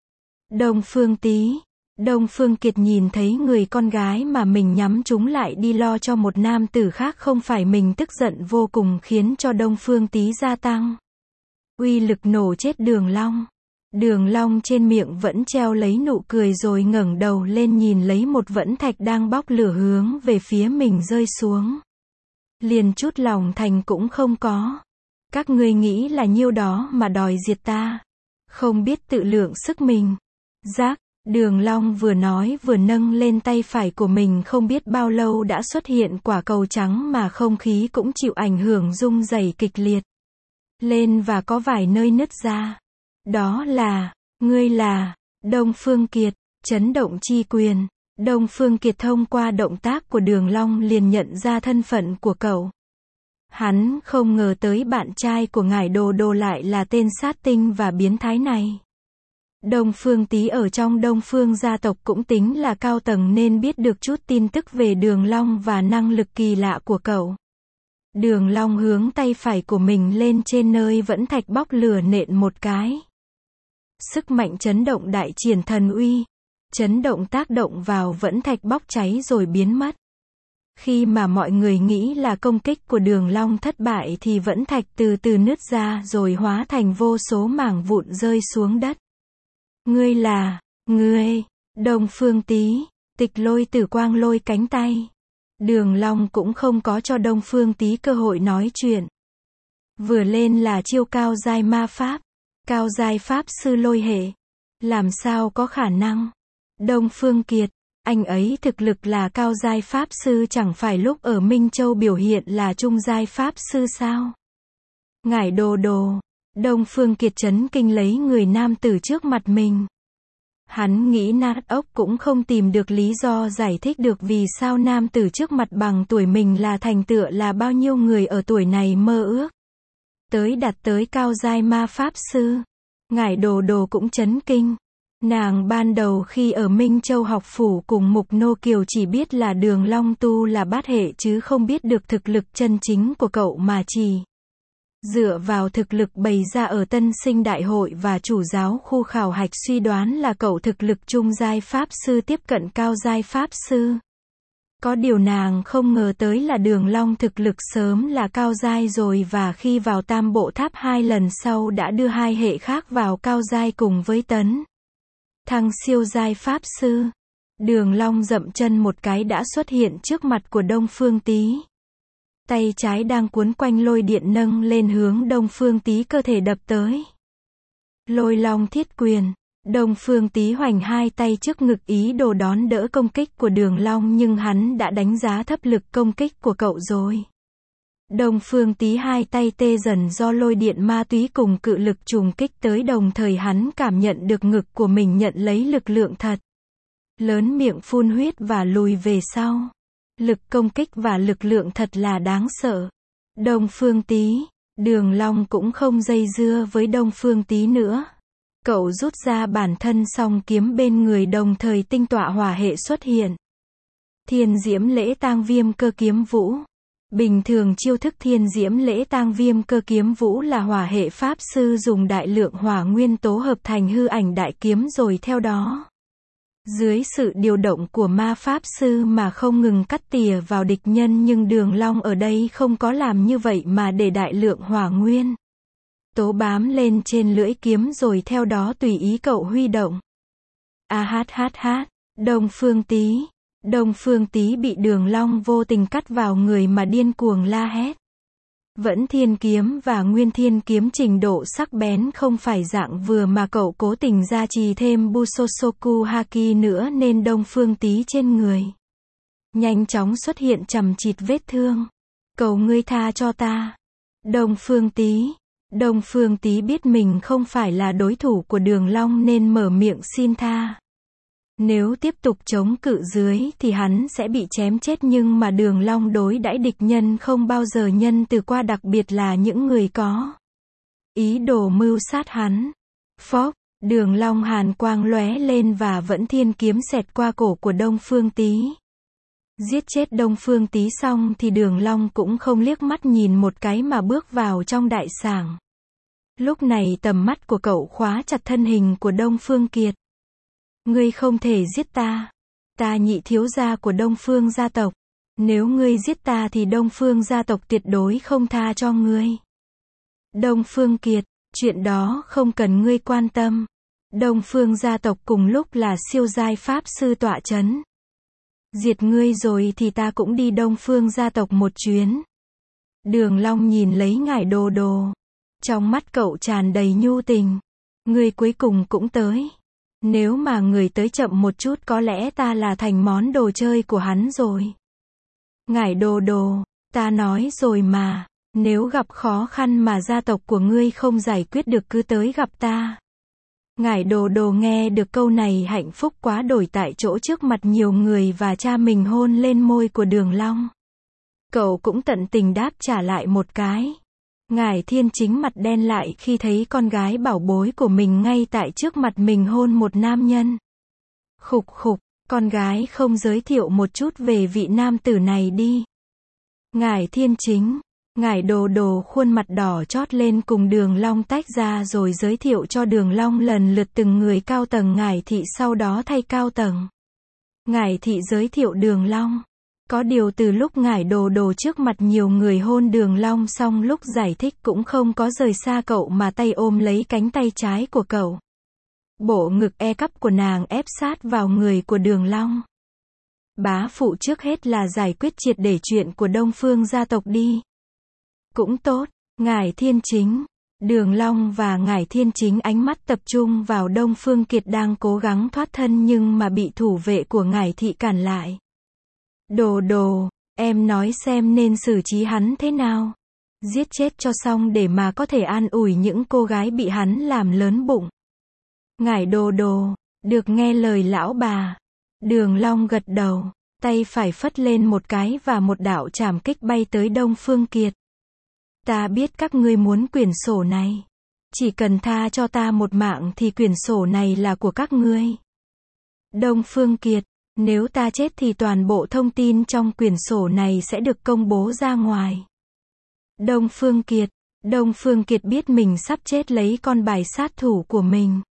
[SPEAKER 1] Đông Phương Kiệt nhìn thấy người con gái mà mình nhắm trúng lại đi lo cho một nam tử khác không phải mình tức giận vô cùng khiến cho Đông Phương Tí gia tăng uy lực nổ chết Đường Long. Đường Long trên miệng vẫn treo lấy nụ cười rồi ngẩng đầu lên nhìn lấy một vẫn thạch đang bốc lửa hướng về phía mình rơi xuống. Liền chút lòng thành cũng không có. Các ngươi nghĩ là nhiêu đó mà đòi diệt ta. Không biết tự lượng sức mình. Giác, Đường Long vừa nói vừa nâng lên tay phải của mình, không biết bao lâu đã xuất hiện quả cầu trắng mà không khí cũng chịu ảnh hưởng rung rẩy kịch liệt lên và có vài nơi nứt ra. Đó là, ngươi là, Đông Phương Kiệt, chấn động chi quyền. Đông Phương Kiệt thông qua động tác của Đường Long liền nhận ra thân phận của cậu. Hắn không ngờ tới bạn trai của ngải Đồ Đồ lại là tên sát tinh và biến thái này. Đông Phương Tý ở trong Đông Phương gia tộc cũng tính là cao tầng nên biết được chút tin tức về Đường Long và năng lực kỳ lạ của cậu. Đường Long hướng tay phải của mình lên trên nơi vẫn thạch bốc lửa nện một cái. Sức mạnh chấn động đại triển thần uy. Chấn động tác động vào vẫn thạch bốc cháy rồi biến mất. Khi mà mọi người nghĩ là công kích của Đường Long thất bại thì vẫn thạch từ từ nứt ra rồi hóa thành vô số mảng vụn rơi xuống đất. Ngươi là, ngươi, Đông Phương Tý. Tịch Lôi Tử Quang lôi cánh tay. Đường Long cũng không có cho Đông Phương Tý cơ hội nói chuyện. Vừa lên là chiêu cao giai ma pháp. Cao giai pháp sư lôi hệ. Làm sao có khả năng? Đông Phương Kiệt, anh ấy thực lực là cao giai pháp sư, chẳng phải lúc ở Minh Châu biểu hiện là trung giai pháp sư sao? Ngải Đồ Đồ. Đông Phương Kiệt chấn kinh lấy người nam tử trước mặt mình. Hắn nghĩ nát óc cũng không tìm được lý do giải thích được vì sao nam tử trước mặt bằng tuổi mình là thành tựa là bao nhiêu người ở tuổi này mơ ước. Đạt tới cao giai ma pháp sư. Ngải Đồ Đồ cũng chấn kinh. Nàng ban đầu khi ở Minh Châu học phủ cùng Mục Nô Kiều chỉ biết là Đường Long tu là bát hệ chứ không biết được thực lực chân chính của cậu mà chỉ dựa vào thực lực bày ra ở Tân Sinh Đại hội và chủ giáo khu khảo hạch suy đoán là cậu thực lực trung giai pháp sư tiếp cận cao giai pháp sư. Có điều nàng không ngờ tới là Đường Long thực lực sớm là cao giai rồi và khi vào Tam Bộ Tháp 2 lần sau đã đưa hai hệ khác vào cao giai cùng với tấn thăng siêu giai pháp sư. Đường Long dậm chân một cái đã xuất hiện trước mặt của Đông Phương Tý. Tay trái đang cuốn quanh lôi điện nâng lên hướng Đông Phương Tý cơ thể đập tới. Lôi Long thiết quyền. Đông Phương Tý hoành hai tay trước ngực ý đồ đón đỡ công kích của Đường Long nhưng hắn đã đánh giá thấp lực công kích của cậu rồi. Đông Phương Tý hai tay tê dần do lôi điện ma túy cùng cự lực trùng kích tới, đồng thời hắn cảm nhận được ngực của mình nhận lấy lực lượng thật lớn, miệng phun huyết và lùi về sau. Lực công kích và lực lượng thật là đáng sợ. Đông Phương Tý. Đường Long cũng không dây dưa với Đông Phương Tý nữa. Cậu rút ra bản thân song kiếm bên người, đồng thời tinh tọa hỏa hệ xuất hiện. Thiên Diễm Lễ Tang Viêm Cơ Kiếm Vũ. Bình thường chiêu thức Thiên Diễm Lễ Tang Viêm Cơ Kiếm Vũ là hỏa hệ pháp sư dùng đại lượng hỏa nguyên tố hợp thành hư ảnh đại kiếm rồi theo đó dưới sự điều động của ma pháp sư mà không ngừng cắt tỉa vào địch nhân, nhưng Đường Long ở đây không có làm như vậy mà để đại lượng hỏa nguyên tố bám lên trên lưỡi kiếm rồi theo đó tùy ý cậu huy động. Đông Phương Tý. Đông Phương Tý bị Đường Long vô tình cắt vào người mà điên cuồng la hét. Vẫn Thiên Kiếm và Nguyên Thiên Kiếm trình độ sắc bén không phải dạng vừa mà cậu cố tình gia trì thêm Busosoku Haki nữa nên Đông Phương Tý trên người nhanh chóng xuất hiện chằm chịt vết thương. Cầu ngươi tha cho ta. Đông Phương Tý. Đông Phương Tý biết mình không phải là đối thủ của Đường Long nên mở miệng xin tha. Nếu tiếp tục chống cự dưới thì hắn sẽ bị chém chết, nhưng mà Đường Long đối đãi địch nhân không bao giờ nhân từ qua, đặc biệt là những người có ý đồ mưu sát hắn. Phốc, Đường Long hàn quang lóe lên và Vẫn Thiên Kiếm xẹt qua cổ của Đông Phương Tý. Giết chết Đông Phương Tý xong thì Đường Long cũng không liếc mắt nhìn một cái mà bước vào trong đại sảnh. Lúc này tầm mắt của cậu khóa chặt thân hình của Đông Phương Kiệt. Ngươi không thể giết ta. Ta nhị thiếu gia của Đông Phương gia tộc. Nếu ngươi giết ta thì Đông Phương gia tộc tuyệt đối không tha cho ngươi. Đông Phương Kiệt, chuyện đó không cần ngươi quan tâm. Đông Phương gia tộc cùng lúc là siêu giai pháp sư tọa chấn. Diệt ngươi rồi thì ta cũng đi Đông Phương gia tộc một chuyến. Đường Long nhìn lấy Ngải Đồ Đồ. Trong mắt cậu tràn đầy nhu tình. Ngươi cuối cùng cũng tới. Nếu mà người tới chậm một chút có lẽ ta là thành món đồ chơi của hắn rồi. Ngải Đồ Đồ, ta nói rồi mà, nếu gặp khó khăn mà gia tộc của ngươi không giải quyết được cứ tới gặp ta. Ngải Đồ Đồ nghe được câu này hạnh phúc quá đổi tại chỗ trước mặt nhiều người và cha mình hôn lên môi của Đường Long. Cậu cũng tận tình đáp trả lại một cái. Ngải Thiên Chính mặt đen lại khi thấy con gái bảo bối của mình ngay tại trước mặt mình hôn một nam nhân. Khục khục, con gái không giới thiệu một chút về vị nam tử này đi. Ngải Thiên Chính, Ngải Đồ Đồ khuôn mặt đỏ chót lên cùng Đường Long tách ra rồi giới thiệu cho Đường Long lần lượt từng người cao tầng Ngải Thị sau đó thay cao tầng. Ngải Thị giới thiệu Đường Long. Có điều từ lúc Ngải Đồ Đồ trước mặt nhiều người hôn Đường Long xong lúc giải thích cũng không có rời xa cậu mà tay ôm lấy cánh tay trái của cậu. Bộ ngực e cắp của nàng ép sát vào người của Đường Long. Bá phụ trước hết là giải quyết triệt để chuyện của Đông Phương gia tộc đi. Cũng tốt, Ngải Thiên Chính. Đường Long và Ngải Thiên Chính ánh mắt tập trung vào Đông Phương Kiệt đang cố gắng thoát thân nhưng mà bị thủ vệ của Ngải Thị cản lại. Đồ Đồ, em nói xem nên xử trí hắn thế nào. Giết chết cho xong để mà có thể an ủi những cô gái bị hắn làm lớn bụng. Ngải Đồ Đồ, được nghe lời lão bà. Đường Long gật đầu, tay phải phất lên một cái và một đạo trảm kích bay tới Đông Phương Kiệt. Ta biết các ngươi muốn quyển sổ này. Chỉ cần tha cho ta một mạng thì quyển sổ này là của các ngươi. Đông Phương Kiệt, nếu ta chết thì toàn bộ thông tin trong quyển sổ này sẽ được công bố ra ngoài. Đông Phương Kiệt biết mình sắp chết lấy con bài sát thủ của mình.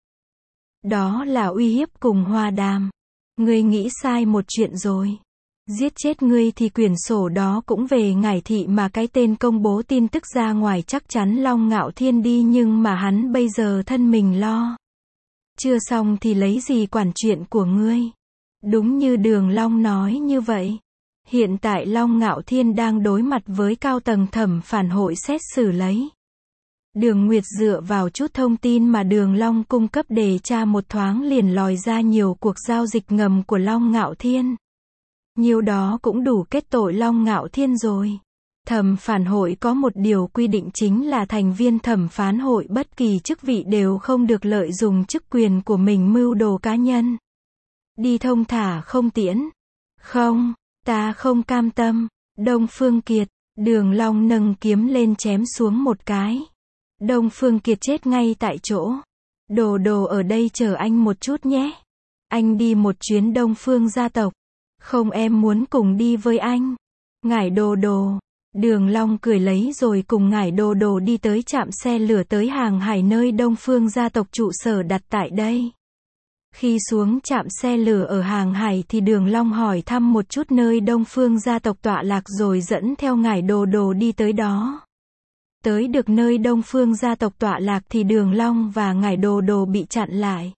[SPEAKER 1] Đó là uy hiếp cùng Hoa Đàm. Ngươi nghĩ sai một chuyện rồi. Giết chết ngươi thì quyển sổ đó cũng về Ngải Thị mà cái tên công bố tin tức ra ngoài chắc chắn Long Ngạo Thiên đi nhưng mà hắn bây giờ thân mình lo. Chưa xong thì lấy gì quản chuyện của ngươi. Đúng như Đường Long nói như vậy. Hiện tại Long Ngạo Thiên đang đối mặt với cao tầng thẩm phán hội xét xử lấy. Đường Nguyệt dựa vào chút thông tin mà Đường Long cung cấp để tra một thoáng liền lòi ra nhiều cuộc giao dịch ngầm của Long Ngạo Thiên. Nhiều đó cũng đủ kết tội Long Ngạo Thiên rồi. Thẩm phán hội có một điều quy định chính là thành viên thẩm phán hội bất kỳ chức vị đều không được lợi dụng chức quyền của mình mưu đồ cá nhân. Đi thông thả không tiễn. Không, ta không cam tâm. Đông Phương Kiệt, Đường Long nâng kiếm lên chém xuống một cái. Đông Phương Kiệt chết ngay tại chỗ. Đồ Đồ ở đây chờ anh một chút nhé. Anh đi một chuyến Đông Phương gia tộc. Không, em muốn cùng đi với anh. Ngải Đồ Đồ. Đường Long cười lấy rồi cùng Ngải Đồ Đồ đi tới trạm xe lửa tới Hàng Hải nơi Đông Phương gia tộc trụ sở đặt tại đây. Khi xuống trạm xe lửa ở Hàng Hải thì Đường Long hỏi thăm một chút nơi Đông Phương gia tộc tọa lạc rồi dẫn theo Ngải Đồ Đồ đi tới đó. Tới được nơi Đông Phương gia tộc tọa lạc thì Đường Long và Ngải Đồ Đồ bị chặn lại.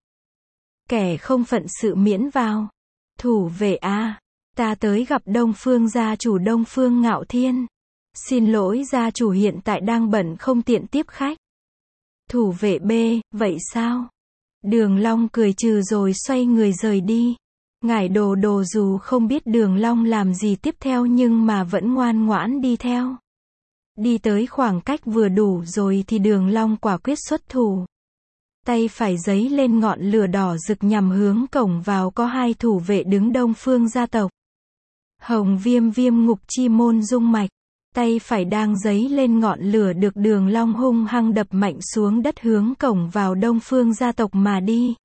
[SPEAKER 1] Kẻ không phận sự miễn vào. Thủ vệ A, ta tới gặp Đông Phương gia chủ Đông Phương Ngạo Thiên. Xin lỗi gia chủ hiện tại đang bận không tiện tiếp khách. Thủ vệ B, vậy sao? Đường Long cười trừ rồi xoay người rời đi. Ngải Đồ Đồ dù không biết Đường Long làm gì tiếp theo nhưng mà vẫn ngoan ngoãn đi theo. Đi tới khoảng cách vừa đủ rồi thì Đường Long quả quyết xuất thủ. Tay phải giấy lên ngọn lửa đỏ rực nhằm hướng cổng vào có hai thủ vệ đứng Đông Phương gia tộc. Hồng Viêm Viêm Ngục Chi Môn Dung Mạch. Tay phải đang giấy lên ngọn lửa được Đường Long hung hăng đập mạnh xuống đất hướng cổng vào Đông Phương gia tộc mà đi.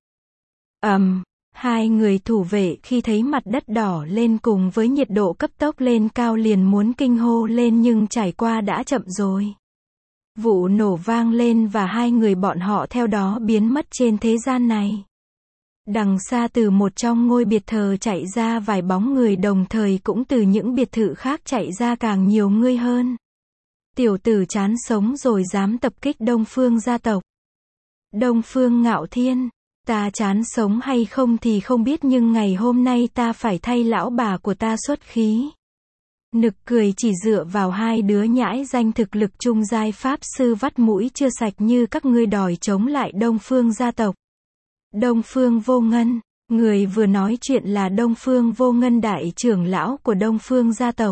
[SPEAKER 1] Hai người thủ vệ khi thấy mặt đất đỏ lên cùng với nhiệt độ cấp tốc lên cao liền muốn kinh hô lên nhưng trải qua đã chậm rồi. Vụ nổ vang lên và hai người bọn họ theo đó biến mất trên thế gian này. Đằng xa từ một trong ngôi biệt thự chạy ra vài bóng người đồng thời cũng từ những biệt thự khác chạy ra càng nhiều người hơn. Tiểu tử chán sống rồi dám tập kích Đông Phương gia tộc. Đông Phương Ngạo Thiên, Ta chán sống hay không thì không biết nhưng ngày hôm nay ta phải thay lão bà của ta xuất khí. Nực cười chỉ dựa vào hai đứa nhãi danh thực lực trung giai pháp sư vắt mũi chưa sạch như các ngươi đòi chống lại Đông Phương gia tộc. Đông Phương Vô Ngân, người vừa nói chuyện là Đông Phương Vô Ngân đại trưởng lão của Đông Phương gia tộc.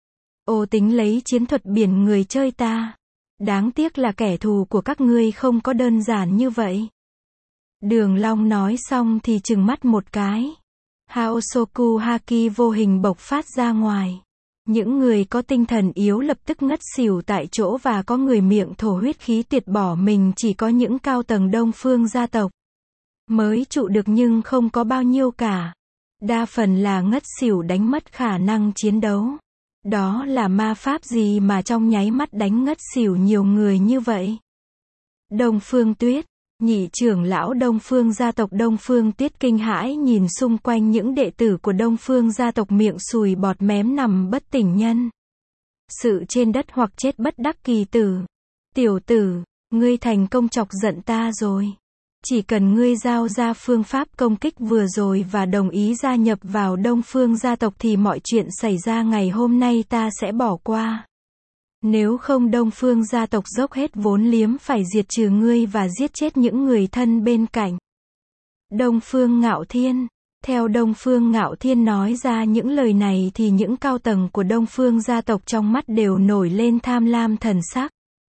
[SPEAKER 1] Ô tính lấy chiến thuật biển người chơi ta. Đáng tiếc là kẻ thù của các ngươi không có đơn giản như vậy. Đường Long nói xong thì trừng mắt một cái. Haosoku Haki vô hình bộc phát ra ngoài. Những người có tinh thần yếu lập tức ngất xỉu tại chỗ và có người miệng thổ huyết khí tuyệt bỏ mình, chỉ có những cao tầng Đông Phương gia tộc mới trụ được nhưng không có bao nhiêu cả. Đa phần là ngất xỉu đánh mất khả năng chiến đấu. Đó là ma pháp gì mà trong nháy mắt đánh ngất xỉu nhiều người như vậy? Đông Phương Tuyết, nhị trưởng lão Đông Phương gia tộc Đông Phương Tuyết kinh hãi nhìn xung quanh những đệ tử của Đông Phương gia tộc miệng sùi bọt mém nằm bất tỉnh nhân sự trên đất hoặc chết bất đắc kỳ tử. Tiểu tử, ngươi thành công chọc giận ta rồi. Chỉ cần ngươi giao ra phương pháp công kích vừa rồi và đồng ý gia nhập vào Đông Phương gia tộc thì mọi chuyện xảy ra ngày hôm nay ta sẽ bỏ qua. Nếu không Đông Phương gia tộc dốc hết vốn liếng phải diệt trừ ngươi và giết chết những người thân bên cạnh. Đông Phương Ngạo Thiên. Theo Đông Phương Ngạo Thiên nói ra những lời này thì những cao tầng của Đông Phương gia tộc trong mắt đều nổi lên tham lam thần sắc.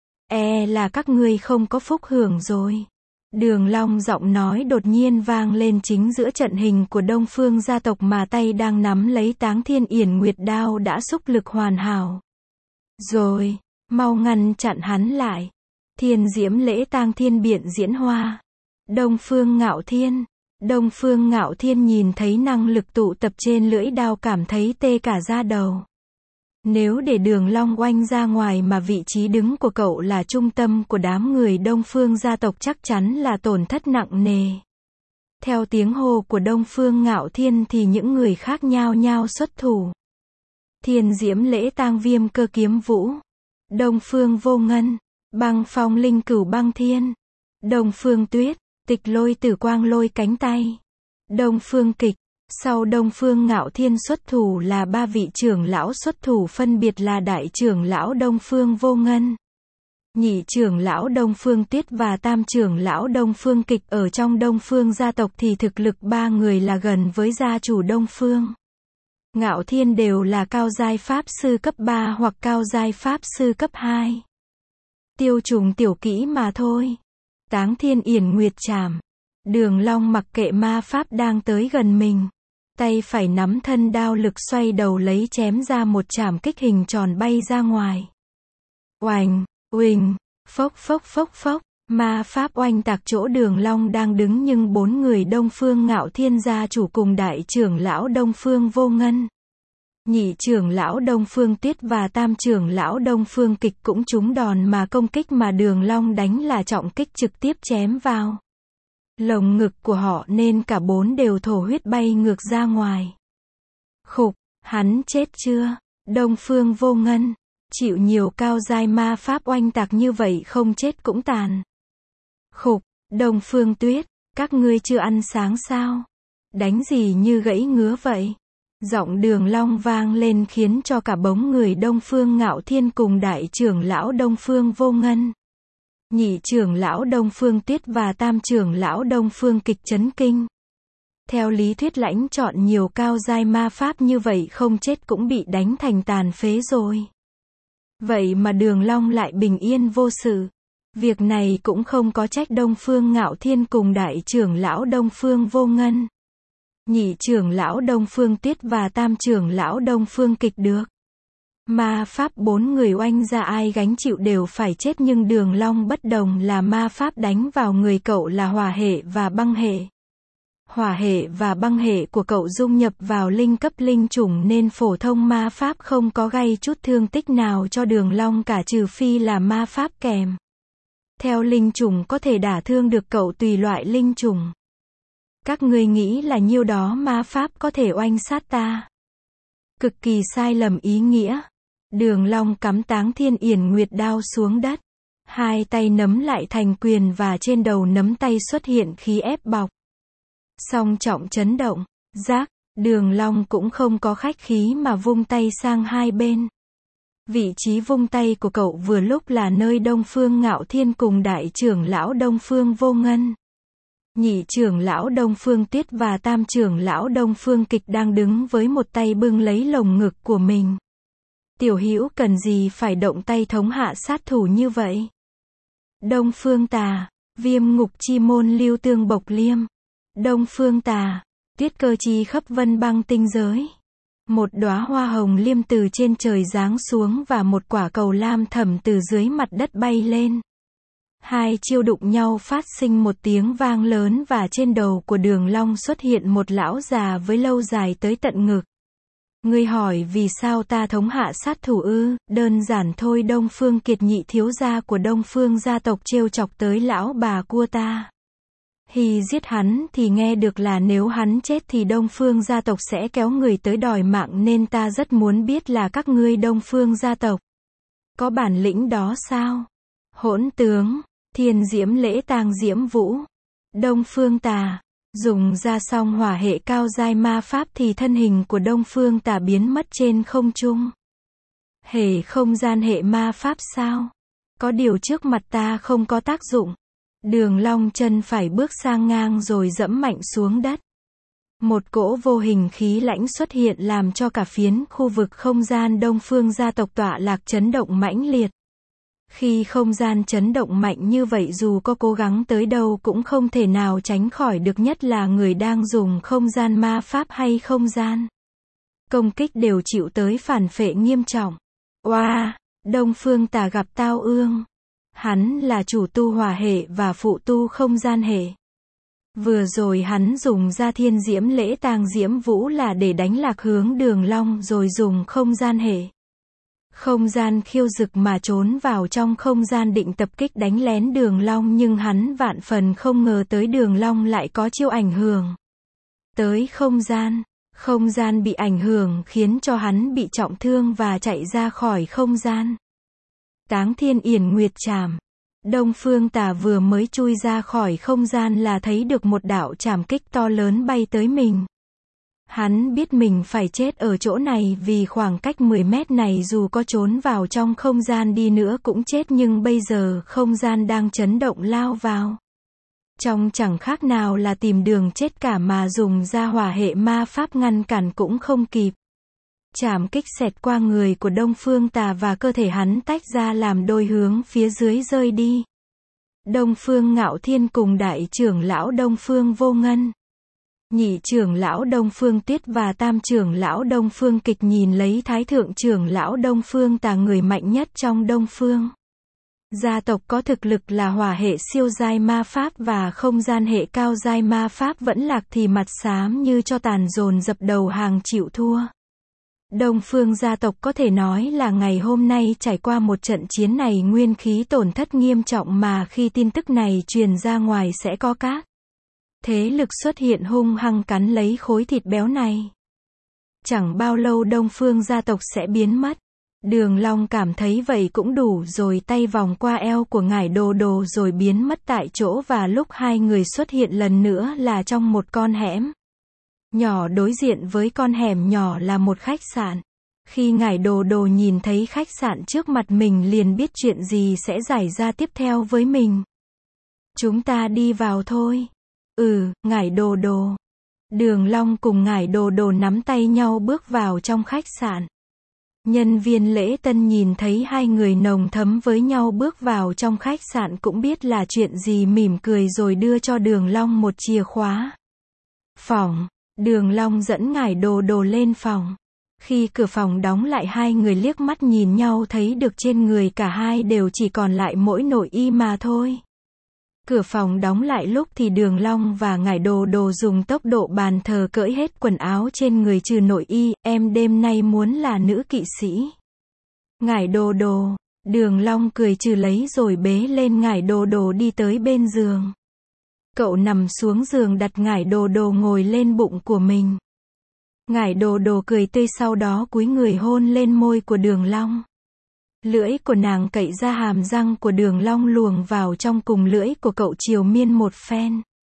[SPEAKER 1] Là các ngươi không có phúc hưởng rồi. Đường Long giọng nói đột nhiên vang lên chính giữa trận hình của Đông Phương gia tộc mà tay đang nắm lấy Táng Thiên Yển Nguyệt đao đã xúc lực hoàn hảo. Rồi, mau ngăn chặn hắn lại. Thiên diễm lễ tang thiên biện diễn hoa. Đông Phương Ngạo Thiên. Đông Phương Ngạo Thiên nhìn thấy năng lực tụ tập trên lưỡi đao cảm thấy tê cả da đầu. Nếu để Đường Long oanh ra ngoài mà vị trí đứng của cậu là trung tâm của đám người Đông Phương gia tộc chắc chắn là tổn thất nặng nề. Theo tiếng hô của Đông Phương Ngạo Thiên thì những người khác nhao nhao xuất thủ. Thiên diễm lễ tang viêm cơ kiếm vũ. Đông Phương Vô Ngân. Băng phong linh cửu băng thiên. Đông Phương Tuyết. Tịch lôi tử quang lôi cánh tay. Đông Phương Kịch. Sau Đông Phương Ngạo Thiên xuất thủ là ba vị trưởng lão xuất thủ phân biệt là đại trưởng lão Đông Phương Vô Ngân, nhị trưởng lão Đông Phương Tuyết và tam trưởng lão Đông Phương Kịch. Ở trong Đông Phương gia tộc thì thực lực ba người là gần với gia chủ Đông Phương Ngạo Thiên đều là cao giai pháp sư cấp 3 hoặc cao giai pháp sư cấp 2. Tiêu trùng tiểu kỹ mà thôi. Táng Thiên Yển Nguyệt Trảm. Đường Long mặc kệ ma pháp đang tới gần mình. Tay phải nắm thân đao lực xoay đầu lấy chém ra một chảm kích hình tròn bay ra ngoài. Oành, uỳnh, phốc phốc phốc phốc. Ma pháp oanh tạc chỗ Đường Long đang đứng nhưng bốn người Đông Phương Ngạo Thiên gia chủ cùng đại trưởng lão Đông Phương Vô Ngân, nhị trưởng lão Đông Phương Tuyết và tam trưởng lão Đông Phương Kịch cũng trúng đòn mà công kích mà Đường Long đánh là trọng kích trực tiếp chém vào lồng ngực của họ nên cả bốn đều thổ huyết bay ngược ra ngoài. Khục, hắn chết chưa? Đông Phương Vô Ngân, chịu nhiều cao giai ma pháp oanh tạc như vậy không chết cũng tàn. Khục, Đông Phương Tuyết, các ngươi chưa ăn sáng sao? Đánh gì như gãy ngứa vậy? Giọng Đường Long vang lên khiến cho cả bóng người Đông Phương Ngạo Thiên cùng đại trưởng lão Đông Phương Vô Ngân, nhị trưởng lão Đông Phương Tuyết và tam trưởng lão Đông Phương Kịch chấn kinh. Theo lý thuyết lãnh chọn nhiều cao giai ma pháp như vậy không chết cũng bị đánh thành tàn phế rồi. Vậy mà Đường Long lại bình yên vô sự. Việc này cũng không có trách Đông Phương Ngạo Thiên cùng đại trưởng lão Đông Phương Vô Ngân, nhị trưởng lão Đông Phương Tuyết và tam trưởng lão Đông Phương Kịch được. Ma pháp bốn người oanh ra ai gánh chịu đều phải chết nhưng Đường Long bất đồng là ma pháp đánh vào người cậu là hỏa hệ và băng hệ. Hỏa hệ và băng hệ của cậu dung nhập vào linh cấp linh chủng nên phổ thông ma pháp không có gây chút thương tích nào cho Đường Long cả trừ phi là ma pháp kèm theo linh chủng có thể đả thương được cậu tùy loại linh chủng. Các ngươi nghĩ là nhiêu đó ma pháp có thể oanh sát ta? Cực kỳ sai lầm ý nghĩa. Đường Long cắm Táng Thiên Yển Nguyệt đao xuống đất. Hai tay nắm lại thành quyền và trên đầu nắm tay xuất hiện khí ép bọc. Song trọng chấn động. Giác, Đường Long cũng không có khách khí mà vung tay sang hai bên. Vị trí vung tay của cậu vừa lúc là nơi Đông Phương Ngạo Thiên cùng đại trưởng lão Đông Phương Vô Ngân, nhị trưởng lão Đông Phương Tuyết và tam trưởng lão Đông Phương Kịch đang đứng với một tay bưng lấy lồng ngực của mình. Tiểu Hữu cần gì phải động tay thống hạ sát thủ như vậy? Đông Phương Tà, Viêm Ngục Chi Môn Lưu Tương Bộc Liêm. Đông Phương Tà, Tuyết Cơ Chi khắp vân băng tinh giới. Một đóa hoa hồng liêm từ trên trời giáng xuống và một quả cầu lam thẳm từ dưới mặt đất bay lên. Hai chiêu đụng nhau phát sinh một tiếng vang lớn và trên đầu của Đường Long xuất hiện một lão già với lâu dài tới tận ngực. Ngươi hỏi vì sao ta thống hạ sát thủ ư? Đơn giản thôi, Đông Phương Kiệt nhị thiếu gia của Đông Phương gia tộc trêu chọc tới lão bà cua ta. Giết hắn thì nghe được là nếu hắn chết thì Đông Phương gia tộc sẽ kéo người tới đòi mạng, nên ta rất muốn biết là các ngươi Đông Phương gia tộc có bản lĩnh đó sao? Hỗn tướng, Thiên Diễm Lễ Tang Diễm Vũ. Đông Phương Tà, dùng ra xong hỏa hệ cao giai ma pháp thì thân hình của Đông Phương Tà biến mất trên không trung. Hệ không gian hệ ma pháp sao? Có điều trước mặt ta không có tác dụng. Đường Long chân phải bước sang ngang rồi dẫm mạnh xuống đất. Một cỗ vô hình khí lãnh xuất hiện làm cho cả phiến khu vực không gian Đông Phương gia tộc tọa lạc chấn động mãnh liệt. Khi không gian chấn động mạnh như vậy dù có cố gắng tới đâu cũng không thể nào tránh khỏi được, nhất là người đang dùng không gian ma pháp hay không gian công kích đều chịu tới phản phệ nghiêm trọng. Oa, Đông Phương Tà gặp tao ương. Hắn là chủ tu hỏa hệ và phụ tu không gian hệ. Vừa rồi hắn dùng ra Thiên Diễm Lễ Tang Diễm Vũ là để đánh lạc hướng Đường Long rồi dùng không gian hệ. Không gian khiêu dực mà trốn vào trong không gian định tập kích đánh lén Đường Long, nhưng hắn vạn phần không ngờ tới Đường Long lại có chiêu ảnh hưởng tới không gian. Không gian bị ảnh hưởng khiến cho hắn bị trọng thương và chạy ra khỏi không gian. Táng Thiên Yển Nguyệt Trảm. Đông Phương Tà vừa mới chui ra khỏi không gian là thấy được một đạo trảm kích to lớn bay tới mình. Hắn biết mình phải chết ở chỗ này vì khoảng cách 10 mét này dù có trốn vào trong không gian đi nữa cũng chết, nhưng bây giờ không gian đang chấn động lao vào trong chẳng khác nào là tìm đường chết cả, mà dùng ra hỏa hệ ma pháp ngăn cản cũng không kịp. Trảm kích xẹt qua người của Đông Phương Tà và cơ thể hắn tách ra làm đôi hướng phía dưới rơi đi. Đông Phương Ngạo Thiên cùng đại trưởng lão Đông Phương Vô Ngân, nhị trưởng lão Đông Phương Tuyết và tam trưởng lão Đông Phương Kịch nhìn lấy thái thượng trưởng lão Đông Phương Tà, người mạnh nhất trong Đông Phương gia tộc, có thực lực là hỏa hệ siêu giai ma pháp và không gian hệ cao giai ma pháp vẫn lạc thì mặt xám như cho tàn, dồn dập đầu hàng chịu thua. Đông Phương gia tộc có thể nói là ngày hôm nay trải qua một trận chiến này nguyên khí tổn thất nghiêm trọng, mà khi tin tức này truyền ra ngoài sẽ có các thế lực xuất hiện hung hăng cắn lấy khối thịt béo này. Chẳng bao lâu Đông Phương gia tộc sẽ biến mất. Đường Long cảm thấy vậy cũng đủ rồi, tay vòng qua eo của Ngải Đồ Đồ rồi biến mất tại chỗ, và lúc hai người xuất hiện lần nữa là trong một con hẻm nhỏ, đối diện với con hẻm nhỏ là một khách sạn. Khi Ngải Đồ Đồ nhìn thấy khách sạn trước mặt mình liền biết chuyện gì sẽ xảy ra tiếp theo với mình. Chúng ta đi vào thôi. Ngải Đồ Đồ. Đường Long cùng Ngải Đồ Đồ nắm tay nhau bước vào trong khách sạn. Nhân viên lễ tân nhìn thấy hai người nồng thấm với nhau bước vào trong khách sạn cũng biết là chuyện gì, mỉm cười rồi đưa cho Đường Long một chìa khóa phòng. Đường Long dẫn Ngải Đồ Đồ lên phòng. Khi cửa phòng đóng lại hai người liếc mắt nhìn nhau thấy được trên người cả hai đều chỉ còn lại mỗi nội y mà thôi. Cửa phòng đóng lại lúc thì Đường Long và Ngải Đồ Đồ dùng tốc độ bàn thờ cởi hết quần áo trên người trừ nội y. Em đêm nay muốn là nữ kỵ sĩ. Ngải Đồ Đồ. Đường Long cười trừ lấy rồi bế lên Ngải Đồ Đồ đi tới bên giường. Cậu nằm xuống giường đặt Ngải Đồ Đồ ngồi lên bụng của mình. Ngải Đồ Đồ cười tươi, sau đó cúi người hôn lên môi của Đường Long. Lưỡi của nàng cậy ra hàm răng của Đường Long luồn vào trong cùng lưỡi của cậu triều miên một phen.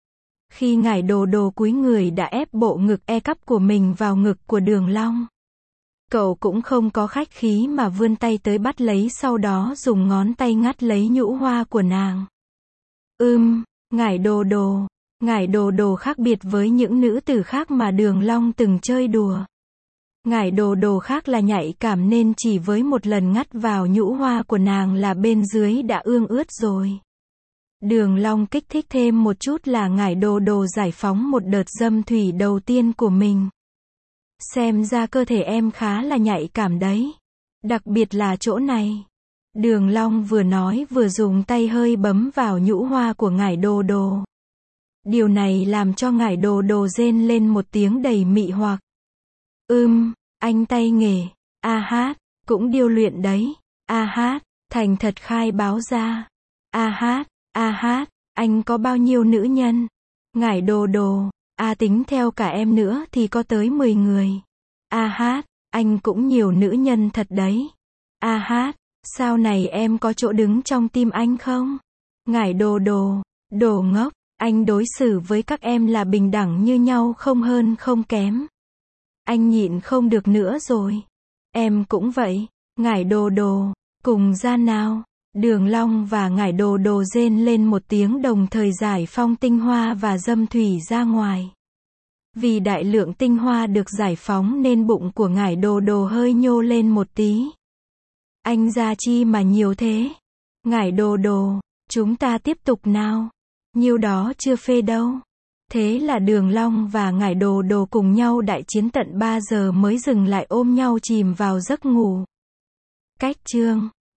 [SPEAKER 1] Khi ngải đồ đồ cúi người đã ép bộ ngực E cắp của mình vào ngực của Đường Long. Cậu cũng không có khách khí mà vươn tay tới bắt lấy, sau đó dùng ngón tay ngắt lấy nhũ hoa của nàng. Ngải đồ đồ khác biệt với những nữ tử khác mà Đường Long từng chơi đùa. Ngải đồ đồ khác là nhạy cảm nên chỉ với một lần ngắt vào nhũ hoa của nàng là bên dưới đã ương ướt rồi. Đường Long kích thích thêm một chút là ngải đồ đồ giải phóng một đợt dâm thủy đầu tiên của mình. Xem ra cơ thể em khá là nhạy cảm đấy. Đặc biệt là chỗ này. Đường Long vừa nói vừa dùng tay hơi bấm vào nhũ hoa của ngải đồ đồ. Điều này làm cho ngải đồ đồ rên lên một tiếng đầy mị hoặc. Anh tay nghề. A hát, cũng điêu luyện đấy. A hát, thành thật khai báo ra. A hát, anh có bao nhiêu nữ nhân? Ngải đồ đồ, tính theo cả em nữa thì có tới 10 người. A hát, anh cũng nhiều nữ nhân thật đấy. A hát, sau này em có chỗ đứng trong tim anh không? Ngải đồ đồ, đồ ngốc, anh đối xử với các em là bình đẳng như nhau, không hơn không kém. Anh nhịn không được nữa rồi. Em cũng vậy. Ngải đồ đồ, cùng ra nào. Đường Long và ngải đồ đồ rên lên một tiếng đồng thời giải phóng tinh hoa và dâm thủy ra ngoài. Vì đại lượng tinh hoa được giải phóng nên bụng của ngải đồ đồ hơi nhô lên một tí. Anh ra chi mà nhiều thế? Ngải đồ đồ, chúng ta tiếp tục nào. Nhiêu đó chưa phê đâu. Thế là Đường Long và ngải đồ đồ cùng nhau đại chiến tận 3 giờ mới dừng lại ôm nhau chìm vào giấc ngủ. Cách chương